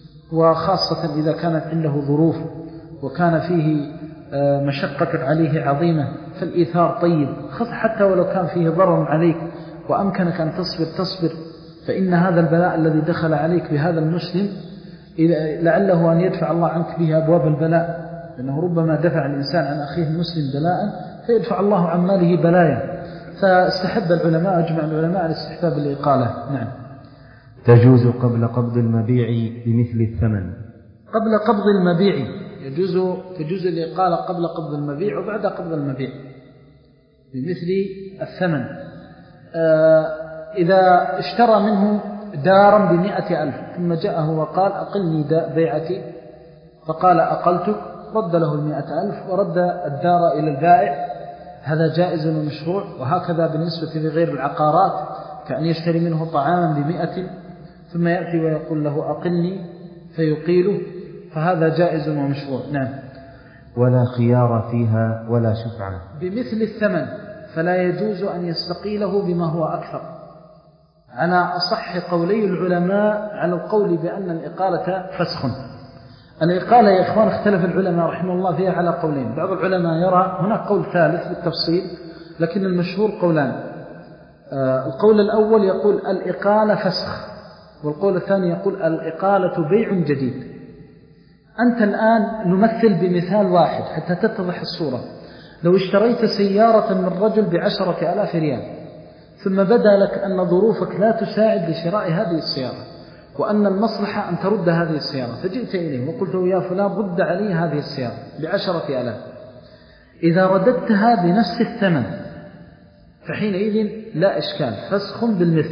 وخاصة إذا كانت عنده ظروف وكان فيه مشقة عليه عظيمة، فالإيثار طيب، حتى ولو كان فيه ضرر عليك وأمكنك أن تصبر تصبر، فإن هذا البلاء الذي دخل عليك بهذا المسلم لعله أن يدفع الله عنك به أبواب البلاء، لأنه ربما دفع الإنسان عن أخيه المسلم بلاء فيدفع الله عن ماله بلايا. فاستحب العلماء أجمع العلماء على استحباب الإقالة. نعم. تجوز قبل قبض المبيع بمثل الثمن. قبل قبض المبيع يجوز تجوز الإقالة قبل قبض المبيع وبعد قبض المبيع بمثل الثمن. آه إذا اشترى منه دارا بمئة ألف ثم جاءه وقال أقلني بيعتي، فقال أقلتك، رد له المئة ألف ورد الدار إلى البائع، هذا جائز ومشروع. وهكذا بالنسبة لغير العقارات، كأن يشتري منه طعاما بمئة ثم يأتي ويقول له أقلني فيقيله، فهذا جائز ومشروع. نعم. ولا خيار فيها ولا شفعة بمثل الثمن، فلا يجوز أن يستقيله بما هو أكثر، على أصح قولي العلماء على القول بأن الإقالة فسخ. الإقالة يا إخوان اختلف العلماء رحمه الله فيها على قولين. بعض العلماء يرى هناك قول ثالث بالتفصيل، لكن المشهور قولان. آه القول الأول يقول الإقالة فسخ، والقول الثاني يقول الإقالة بيع جديد. أنت الآن نمثل بمثال واحد حتى تتضح الصورة. لو اشتريت سيارة من رجل بعشرة آلاف ريال، ثم بدا لك أن ظروفك لا تساعد لشراء هذه السيارة، وأن المصلحة أن ترد هذه السيارة، فجئت إليه وقلت يا فلان رد علي هذه السيارة بعشرة آلاف. إذا رددتها بنفس الثمن فحينئذ لا إشكال، فسخ بالمثل.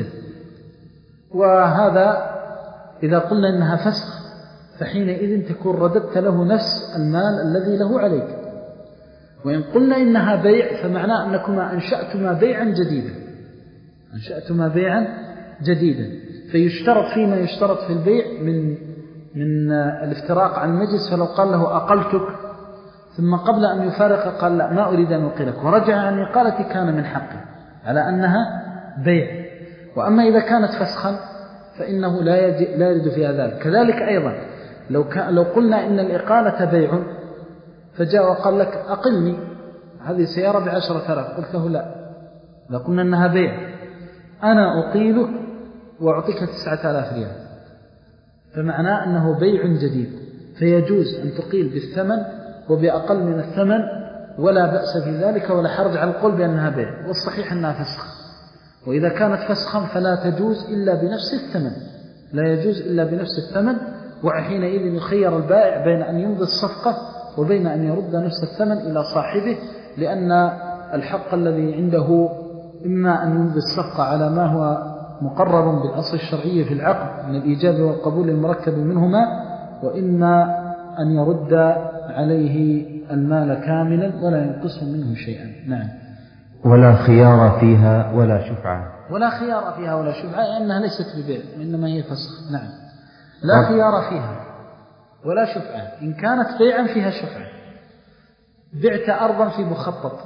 وهذا إذا قلنا إنها فسخ فحينئذ تكون رددت له نفس المال الذي له عليك. وإن قلنا إنها بيع فمعناه أنكما أنشأتما بيعا جديدا أنشأتما بيعا جديدا فيشترط فيما يشترط في البيع من من الافتراق عن المجلس. فلو قال له أقلتك ثم قبل أن يفارق قال لا ما أريد أن أقلك ورجع عن إقالتي كان من حقه على أنها بيع. وأما إذا كانت فسخا فإنه لا لا يرد فيها ذلك. كذلك أيضا لو لو قلنا إن الإقالة بيع فجاء وقال لك أقلني هذه سيارة بعشرة آلاف، قلت له لا، لو قلنا إنها بيع أنا أقيلك وأعطيك تسعة آلاف ريال، فمعناه أنه بيع جديد، فيجوز أن تقيل بالثمن وبأقل من الثمن ولا بأس في ذلك ولا حرج على القول بأنها بيع، والصحيح أنها فسخ. وإذا كانت فسخا فلا تجوز إلا بنفس الثمن، لا يجوز إلا بنفس الثمن. وحينئذ يخير البائع بين أن يمضي الصفقة وبين أن يرد نفس الثمن إلى صاحبه، لأن الحق الذي عنده إما أن يمضي الصفقة على ما هو مقرر بالأصل الشرعي في العقد من الإيجاب والقبول المركب منهما، وإما أن يرد عليه المال كاملا ولا ينقص منه شيئا. نعم. ولا خيار فيها ولا شفعة. ولا خيار فيها ولا شفعة لأنها ليست ببيع وإنما هي فسخ. نعم. لا خيار فيها ولا شفعة. إن كانت بيعا فيها شفعة. بعت أرضا في مخطط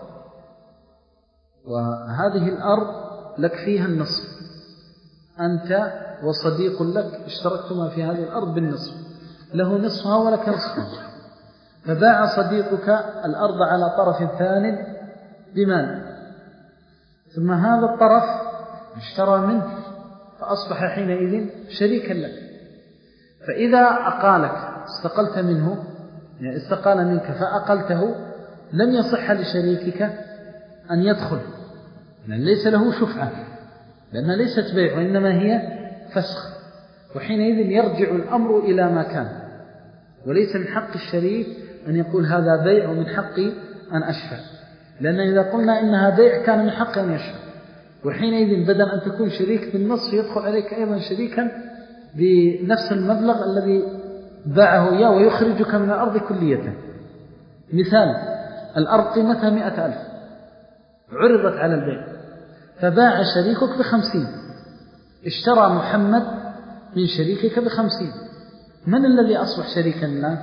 وهذه الأرض لك فيها النصف، أنت وصديق لك اشتركتما في هذه الأرض بالنصف، له نصفها ولك نصفها، فباع صديقك الأرض على طرف ثانٍ بمال، ثم هذا الطرف اشترى منه فأصبح حينئذ شريكا لك. فإذا أقالك استقلت منه، يعني استقال منك فأقلته، لم يصح لشريكك أن يدخل، لأن ليس له شفعة، لأنها ليست بيع وإنما هي فسخ، وحينئذ يرجع الأمر إلى ما كان، وليس من حق الشريك أن يقول هذا بيع ومن حقي أن أشفع، لأن إذا قلنا إنها بيع كان من حق أن يشفع، وحينئذ بدل أن تكون شريك بالنص يدخل عليك أيضا شريكا بنفس المبلغ الذي باعه إياه ويخرجك من الأرض كلية. مثال: الأرض قيمتها مئة ألف عرضت على البيع، فباع شريكك بخمسين، اشترى محمد من شريكك بخمسين، من الذي أصبح شريكا الآن؟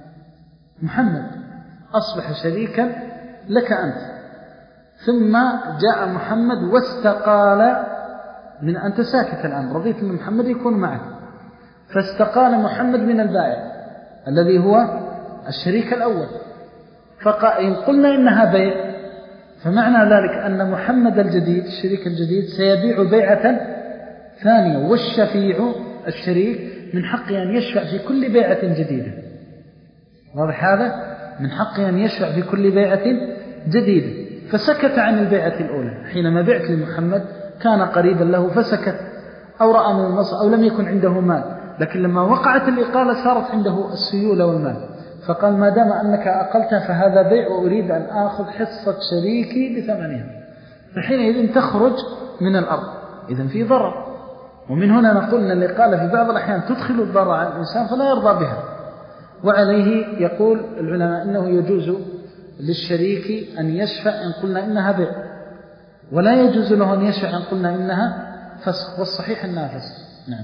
محمد أصبح شريكا لك أنت. ثم جاء محمد واستقال من أنت ساكت الآن، رضيت أن محمد يكون معك، فاستقال محمد من البائع الذي هو الشريك الأول. فإن قلنا إنها بيع فمعنى ذلك أن محمد الجديد الشريك الجديد سيبيع بيعة ثانية، والشفيع الشريك من حقه أن يشفع في كل بيعة جديدة. واضح هذا؟ من حقه أن يشفع في كل بيعة جديدة. فسكت عن البيعة الأولى، حينما بعت لمحمد كان قريبا له فسكت، أو رأى من النص أو لم يكن عنده مال، لكن لما وقعت الإقالة صارت عنده السيولة والمال، فقال ما دام أنك أقلتها فهذا بيع وأريد أن آخذ حصة شريكي بثمنها، فحينئذ تخرج من الأرض. إذن في ضرر، ومن هنا نقول أن الإقالة في بعض الأحيان تدخل الضرر على الإنسان فلا يرضى بها. وعليه يقول العلماء إنه يجوز للشريك أن يشفع إن قلنا إنها بيع، ولا يجوز له أن يشفع إن قلنا إنها فسخ، والصحيح أنها فسخ. نعم.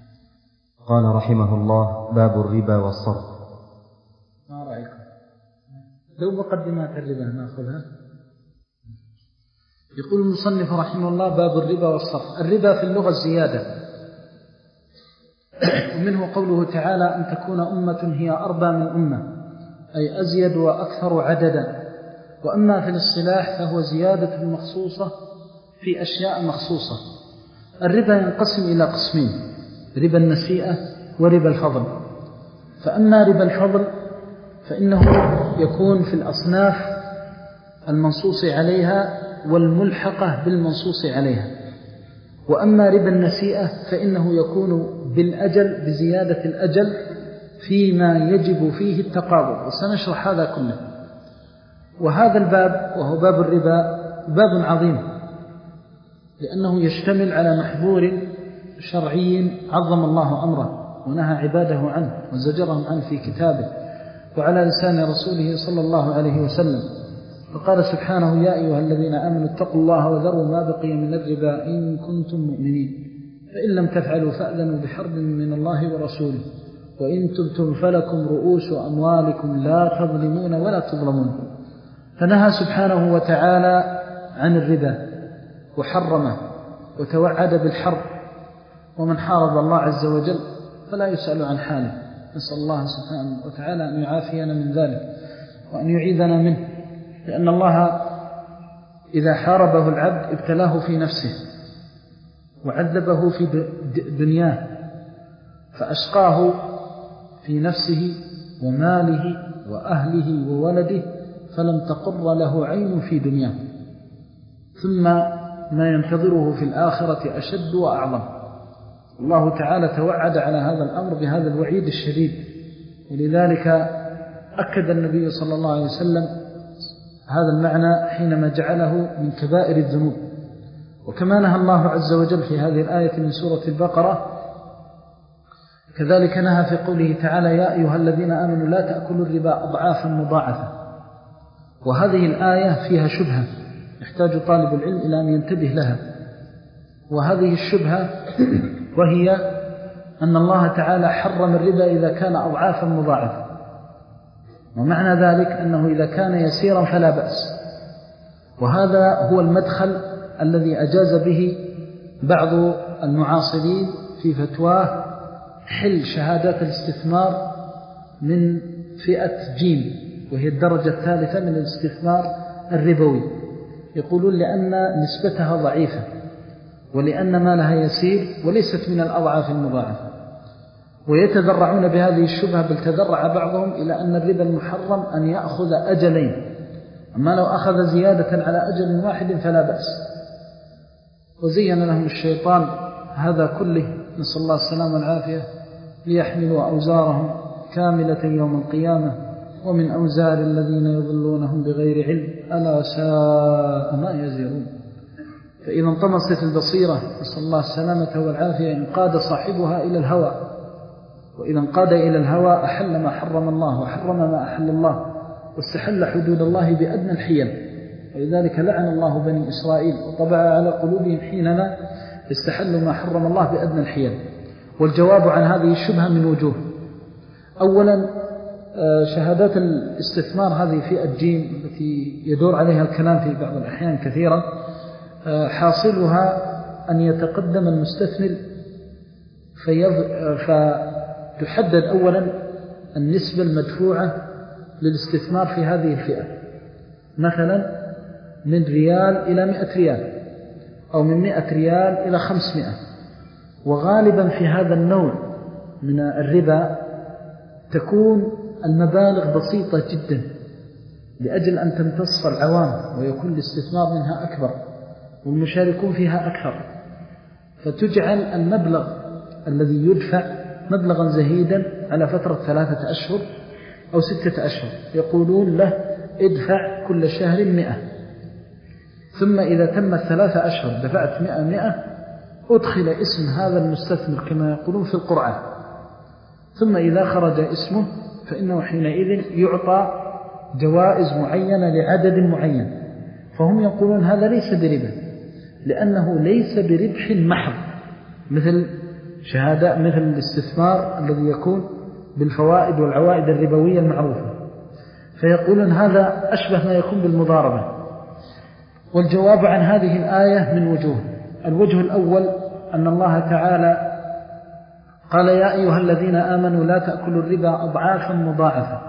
قال رحمه الله: باب الربا والصرف. ما رأيكم لو مقدمات الربا نأخذها؟ يقول المصنف رحمه الله: باب الربا والصرف. الربا في اللغة الزيادة، ومنه قوله تعالى: أن تكون أمة هي أربى من أمة، أي أزيد وأكثر عددا. وأما في الاصطلاح فهو زيادة مخصوصة في أشياء مخصوصة. الربا ينقسم إلى قسمين: ربا النسيئة وربا الفضل. فأما ربا الفضل فإنه يكون في الأصناف المنصوص عليها والملحقة بالمنصوص عليها. وأما ربا النسيئة فإنه يكون بالأجل، بزيادة الأجل فيما يجب فيه التقابض، وسنشرح هذا كله. وهذا الباب وهو باب الربا باب عظيم، لأنه يشتمل على محظور شرعي عظم الله أمره ونهى عباده عنه وزجرهم عنه في كتابه وعلى لسان رسوله صلى الله عليه وسلم. فقال سبحانه: يا أيها الذين آمنوا اتقوا الله وذروا ما بقي من الربا إن كنتم مؤمنين، فإن لم تفعلوا فأذنوا بحرب من الله ورسوله، وإن تبتم فلكم رؤوس أموالكم لا تظلمون ولا تظلمون. فنهى سبحانه وتعالى عن الربا وحرمه وتوعد بالحرب، ومن حارب الله عز وجل فلا يسأل عن حاله. نسأل الله سبحانه وتعالى أن يعافينا من ذلك وأن يعيذنا منه، لأن الله إذا حاربه العبد ابتلاه في نفسه وعذبه في دنياه، فأشقاه في نفسه وماله وأهله وولده، فلم تقر له عين في دنياه، ثم ما ينتظره في الآخرة أشد وأعظم. الله تعالى توعد على هذا الأمر بهذا الوعيد الشديد، ولذلك أكد النبي صلى الله عليه وسلم هذا المعنى حينما جعله من كبائر الذنوب. وكما نهى الله عز وجل في هذه الآية من سورة البقرة، كذلك نهى في قوله تعالى: يا أيها الذين آمنوا لا تأكلوا الربا أضعافا مضاعفة. وهذه الآية فيها شبهة يحتاج طالب العلم إلى أن ينتبه لها، وهذه الشبهة وهي أن الله تعالى حرم الربا إذا كان أضعافا مضاعفة، ومعنى ذلك أنه إذا كان يسيرا فلا بأس. وهذا هو المدخل الذي أجاز به بعض المعاصرين في فتواه حل شهادات الاستثمار من فئة جيم، وهي الدرجة الثالثة من الاستثمار الربوي. يقولون لأن نسبتها ضعيفة، ولأن مالها يسير وليست من الأضعاف المضاعفة. ويتذرعون بهذه الشبهة، بل تذرع بعضهم إلى أن الربا المحرم أن يأخذ أجلين، أما لو أخذ زيادة على أجل واحد فلا بأس. وزين لهم الشيطان هذا كله، نسأل الله السلامة والعافية، ليحملوا أوزارهم كاملة يوم القيامة ومن أوزار الذين يضلونهم بغير علم ألا ساء ما يزرون. فإذا انطمست البصيرة نسأل الله السلامة والعافية انقاد صاحبها إلى الهوى، وإذا انقاد إلى الهوى أحل ما حرم الله وحرم ما أحل الله، واستحل حدود الله بأدنى الحيل. ولذلك لعن الله بني إسرائيل وطبع على قلوبهم حينما استحلوا ما حرم الله بأدنى الحيل. والجواب عن هذه الشبهة من وجوه. أولا شهادات الاستثمار هذه في الجيم التي يدور عليها الكلام في بعض الأحيان كثيرا، حاصلها أن يتقدم المستثمر فتحدد أولا النسبة المدفوعة للاستثمار في هذه الفئة، مثلا من ريال إلى مئة ريال، أو من مئة ريال إلى خمسمائة. وغالبا في هذا النوع من الربا تكون المبالغ بسيطة جدا لأجل أن تمتص العوام ويكون الاستثمار منها أكبر والمشاركون فيها أكثر، فتجعل المبلغ الذي يدفع مبلغا زهيدا على فترة ثلاثة أشهر أو ستة أشهر. يقولون له ادفع كل شهر مئة، ثم إذا تم الثلاثة أشهر دفعت مئة مئة أدخل اسم هذا المستثمر كما يقولون في القرعة، ثم إذا خرج اسمه فإنه حينئذ يعطى جوائز معينة لعدد معين. فهم يقولون هذا ليس بربا، لأنه ليس بربح محض مثل شهادة مثل الاستثمار الذي يكون بالفوائد والعوائد الربوية المعروفة. فيقولون هذا أشبه ما يكون بالمضاربة. والجواب عن هذه الآية من وجوه. الوجه الأول أن الله تعالى قال يا أيها الذين آمنوا لا تأكلوا الربا أضعافا مضاعفة،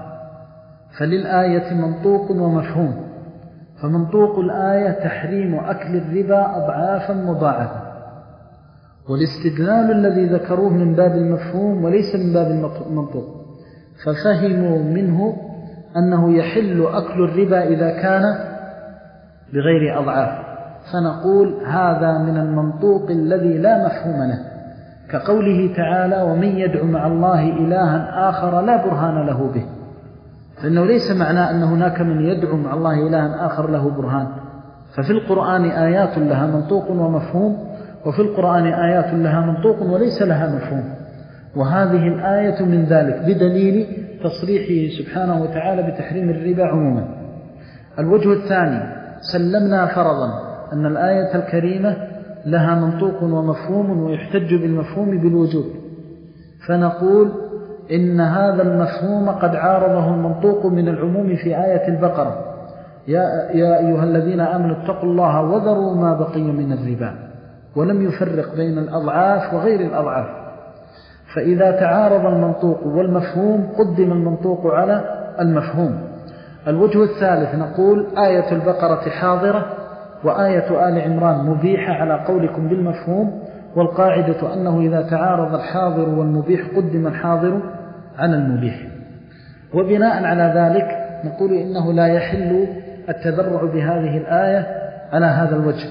فللآية منطوق ومفهوم. فمنطوق الآية تحريم أكل الربا أضعافا مضاعفة، والاستدلال الذي ذكروه من باب المفهوم وليس من باب المنطوق، ففهموا منه أنه يحل أكل الربا إذا كان بغير أضعاف. فنقول هذا من المنطوق الذي لا مفهوم له، كقوله تعالى ومن يدعو مع الله إلها آخر لا برهان له به. فإنه ليس معنى أن هناك من يدعو مع الله إلها آخر له برهان. ففي القرآن آيات لها منطوق ومفهوم، وفي القرآن آيات لها منطوق وليس لها مفهوم، وهذه الآية من ذلك بدليل تصريحه سبحانه وتعالى بتحريم الربا عموما. الوجه الثاني سلمنا فرضا أن الآية الكريمة لها منطوق ومفهوم ويحتج بالمفهوم بالوجود، فنقول إن هذا المفهوم قد عارضه المنطوق من العموم في آية البقرة يا, يا أيها الذين آمنوا اتقوا الله وذروا ما بقي من الربا، ولم يفرق بين الأضعاف وغير الأضعاف. فإذا تعارض المنطوق والمفهوم قدم المنطوق على المفهوم. الوجه الثالث نقول آية البقرة حاضرة وآية آل عمران مبيحة على قولكم بالمفهوم، والقاعدة أنه إذا تعارض الحاضر والمبيح قدم الحاضر عن المبيح. وبناء على ذلك نقول إنه لا يحل التذرع بهذه الآية على هذا الوجه.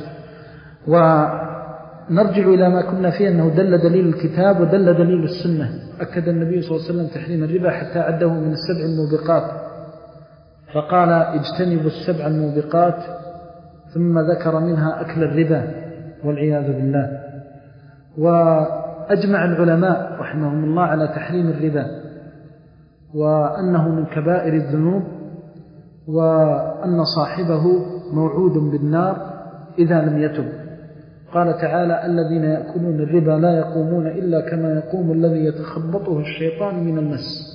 ونرجع إلى ما كنا فيه أنه دل دليل الكتاب ودل دليل السنة. أكد النبي صلى الله عليه وسلم تحريم الربا حتى عده من السبع الموبقات، فقال اجتنبوا السبع الموبقات، ثم ذكر منها أكل الربا والعياذ بالله. وأجمع العلماء رحمهم الله على تحريم الربا، وأنه من كبائر الذنوب، وأن صاحبه موعود بالنار إذا لم يتب. قال تعالى الذين يأكلون الربا لا يقومون إلا كما يقوم الذي يتخبطه الشيطان من المس.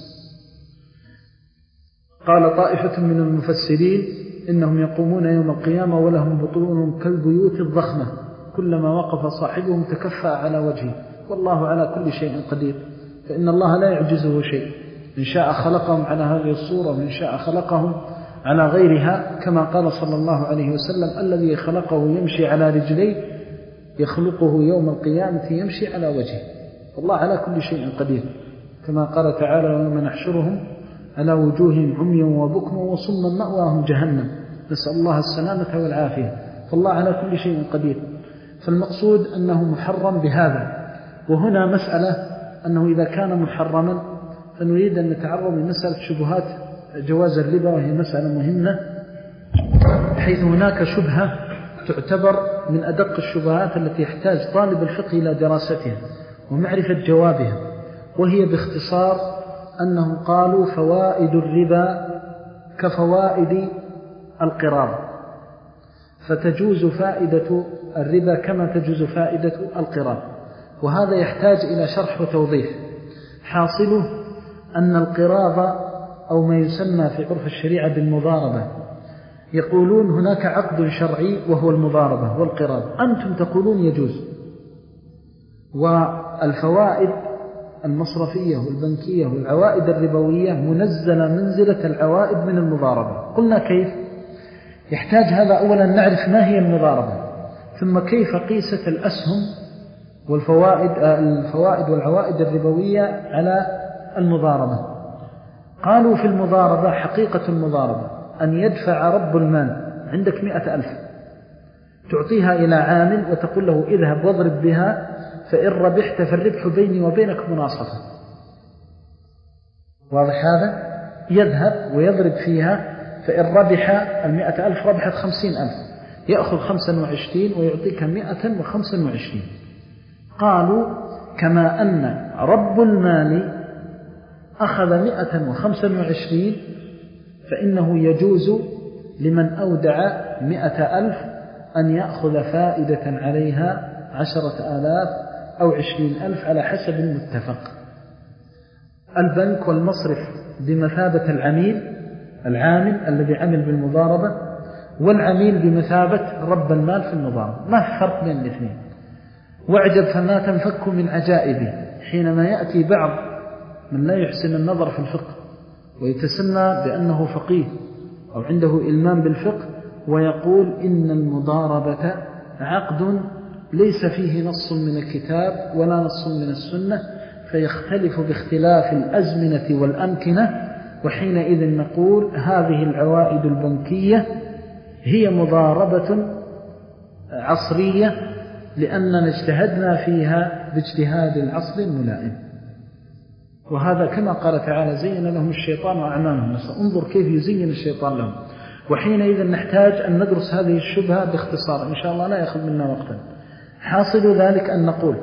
قال طائفة من المفسرين إنهم يقومون يوم القيامة ولهم بطون كالبيوت الضخمة، كلما وقف صاحبهم تكفأ على وجهه، والله على كل شيء قدير، فإن الله لا يعجزه شيء. إن شاء خلقهم على هذه الصورة وإن شاء خلقهم على غيرها، كما قال صلى الله عليه وسلم الذي خلقه يمشي على رجليه يخلقه يوم القيامة يمشي على وجهه. الله على كل شيء قدير، كما قال تعالى ويوم نحشرهم على وجوههم عميا وبكما وصما مأواهم جهنم، نسأل الله السلامة والعافية. فالله على كل شيء قدير. فالمقصود أنه محرم بهذا. وهنا مسألة أنه إذا كان محرما فنريد أن نتعرض لمسألة شبهات جواز الربا، وهي مسألة مهمة، حيث هناك شبهة تعتبر من أدق الشبهات التي يحتاج طالب الفقه إلى دراستها ومعرفة جوابها، وهي باختصار أنهم قالوا فوائد الربا كفوائد القراض، فتجوز فائدة الربا كما تجوز فائدة القراض. وهذا يحتاج إلى شرح وتوضيح. حاصله أن القراض أو ما يسمى في عرف الشريعة بالمضاربة، يقولون هناك عقد شرعي وهو المضاربة والقراض، أنتم تقولون يجوز، والفوائد المصرفية والبنكية والعوائد الربوية منزلة منزلة العوائد من المضاربة. قلنا كيف؟ يحتاج هذا أولا نعرف ما هي المضاربة، ثم كيف قيست الأسهم والفوائد الفوائد والعوائد الربوية على المضاربة. قالوا في المضاربة حقيقة المضاربة أن يدفع رب المال، عندك مئة ألف تعطيها إلى عامل وتقول له اذهب واضرب بها، فإن ربحت فالربح بيني وبينك مناصفة. واضح هذا؟ يذهب ويضرب فيها، فإن ربح المئة ألف ربحت خمسين ألف، يأخذ خمسة وعشرين ويعطيك مئة وخمسة وعشرين. قالوا كما أن رب المال أخذ مئة وخمسة وعشرين فإنه يجوز لمن أودع مئة ألف أن يأخذ فائدة عليها عشرة آلاف أو عشرين ألف على حسب المتفق. البنك والمصرف بمثابة العميل العامل الذي عمل بالمضاربة، والعميل بمثابة رب المال في المضاربة، ما في فرق بين الاثنين. واعجب فما تنفك من عجائبه حينما يأتي بعض من لا يحسن النظر في الفقه ويتسمى بأنه فقيه أو عنده إلمام بالفقه ويقول إن المضاربة عقد ليس فيه نص من الكتاب ولا نص من السنة، فيختلف باختلاف الأزمنة والأمكنة، وحينئذ نقول هذه العوائد البنكية هي مضاربة عصرية لأننا اجتهدنا فيها باجتهاد العصر الملائم. وهذا كما قال تعالى زين لهم الشيطان وأعمالهم، انظر كيف يزين الشيطان لهم. وحينئذ نحتاج أن ندرس هذه الشبهة باختصار إن شاء الله لا يأخذ منا وقتا. حاصل ذلك أن نقول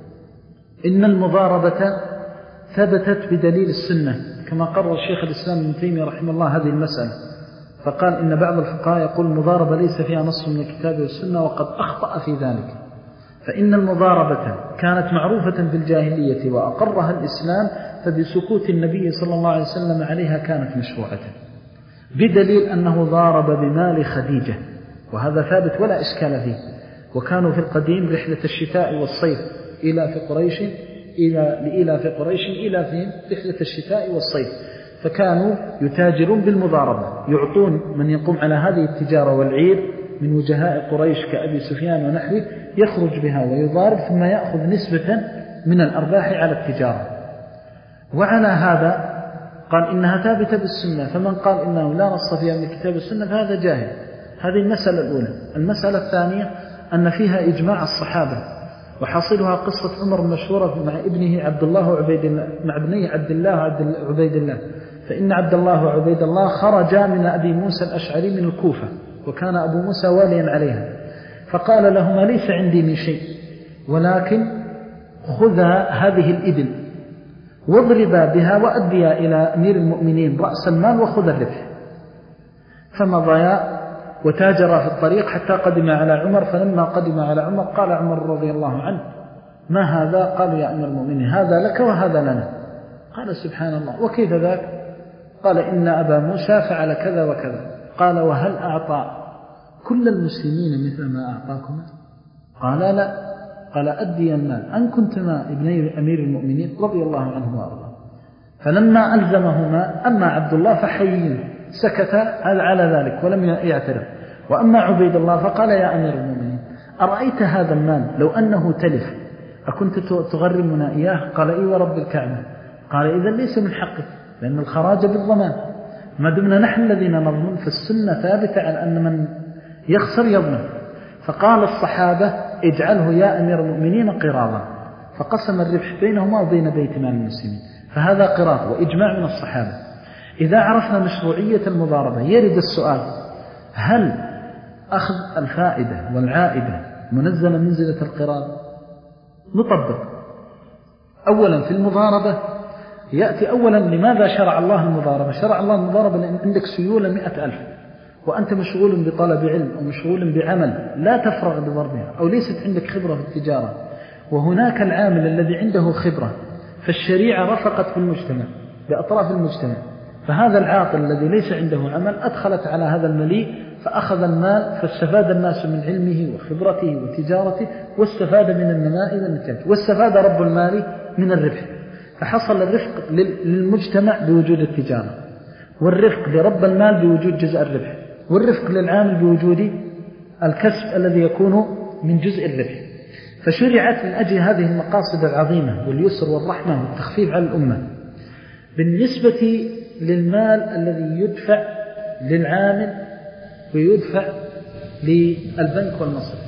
إن المضاربة ثبتت بدليل السنة كما قرر الشيخ الإسلام ابن تيمية رحمه الله هذه المسألة، فقال إن بعض الفقهاء يقول المضاربة ليس فيها نص من الكتاب والسنة وقد أخطأ في ذلك، فإن المضاربة كانت معروفة في الجاهلية وأقرها الإسلام، فبسكوت النبي صلى الله عليه وسلم عليها كانت مشروعة، بدليل أنه ضارب بمال خديجة، وهذا ثابت ولا إشكال فيه. وكانوا في القديم رحلة الشتاء والصيف إلى في قريش إلى لإلى في قريش إلى في رحلة الشتاء والصيف، فكانوا يتاجرون بالمضاربة، يعطون من يقوم على هذه التجارة والعير من وجهاء قريش كأبي سفيان ونحوه يخرج بها ويضارب ثم يأخذ نسبة من الأرباح على التجارة. وعلى هذا قال إنها ثابتة بالسنة، فمن قال إنه لا نص فيها من الكتاب والسنة فهذا جاهل. هذه المسألة الأولى. المسألة الثانية أن فيها إجماع الصحابة، وحاصلها قصة عمر المشهورة مع ابنه عبد الله وعبيد الله مع ابنيه عبد الله وعبيد الله، فإن عبد الله وعبيد الله خرجا من أبي موسى الأشعري من الكوفة، وكان أبو موسى واليا عليها، فقال لهما ليس عندي من شيء ولكن خذا هذه الإبل واضربا بها وأديا إلى أمير المؤمنين رأس المال وخذ الربح. فمضيا وتاجرا في الطريق حتى قدم على عمر، فلما قدم على عمر قال عمر رضي الله عنه ما هذا؟ قالوا يا أمير المؤمنين هذا لك وهذا لنا. قال سبحان الله وكيف ذاك؟ قال إن أبا موسى فعل كذا وكذا. قال وهل أعطى كل المسلمين مثل ما أعطاكم؟ قال لا. قال أدي المال أن كنتما ابني أمير المؤمنين رضي الله عنه وأرضاه. فلما ألزمهما أما عبد الله فحيين سكت على ذلك ولم يعترف، وأما عبيد الله فقال يا أمير المؤمنين أرأيت هذا المال لو أنه تلف أكنت تغرمنا إياه؟ قال إي ورب الكعبة. قال إذا ليس من حقك، لأن الخراج بالضمان، ما دمنا نحن الذين نضمن، فالسنة ثابتة على أن من يخسر يضمن. فقال الصحابة اجعله يا أمير المؤمنين قراضا، فقسم الربح بينهما وبين بيت مال المسلمين، فهذا قراض وإجماع من الصحابة. إذا عرفنا مشروعية المضاربة يرد السؤال: هل أخذ الفائدة والعائدة منزلة منزلة القراض؟ نطبق أولا في المضاربة. يأتي أولا لماذا شرع الله المضاربة؟ شرع الله المضاربة لأن عندك سيولة مئة ألف وأنت مشغول بطلب علم ومشغول بعمل لا تفرغ بضربها، أو ليست عندك خبرة في التجارة، وهناك العامل الذي عنده خبرة، فالشريعة رفقت في المجتمع بأطراف المجتمع، فهذا العاطل الذي ليس عنده عمل أدخلت على هذا المليء فأخذ المال، فاستفاد الناس من علمه وخبرته وتجارته، واستفاد من النماء والنتاج، واستفاد رب المال من الربح، فحصل الرفق للمجتمع بوجود التجارة، والرفق لرب المال بوجود جزء الربح، والرفق للعامل بوجود الكسب الذي يكون من جزء الربح. فشرعت من أجل هذه المقاصد العظيمة واليسر والرحمة والتخفيف على الأمة. بالنسبة للمال الذي يدفع للعامل ويدفع للبنك والمصرف،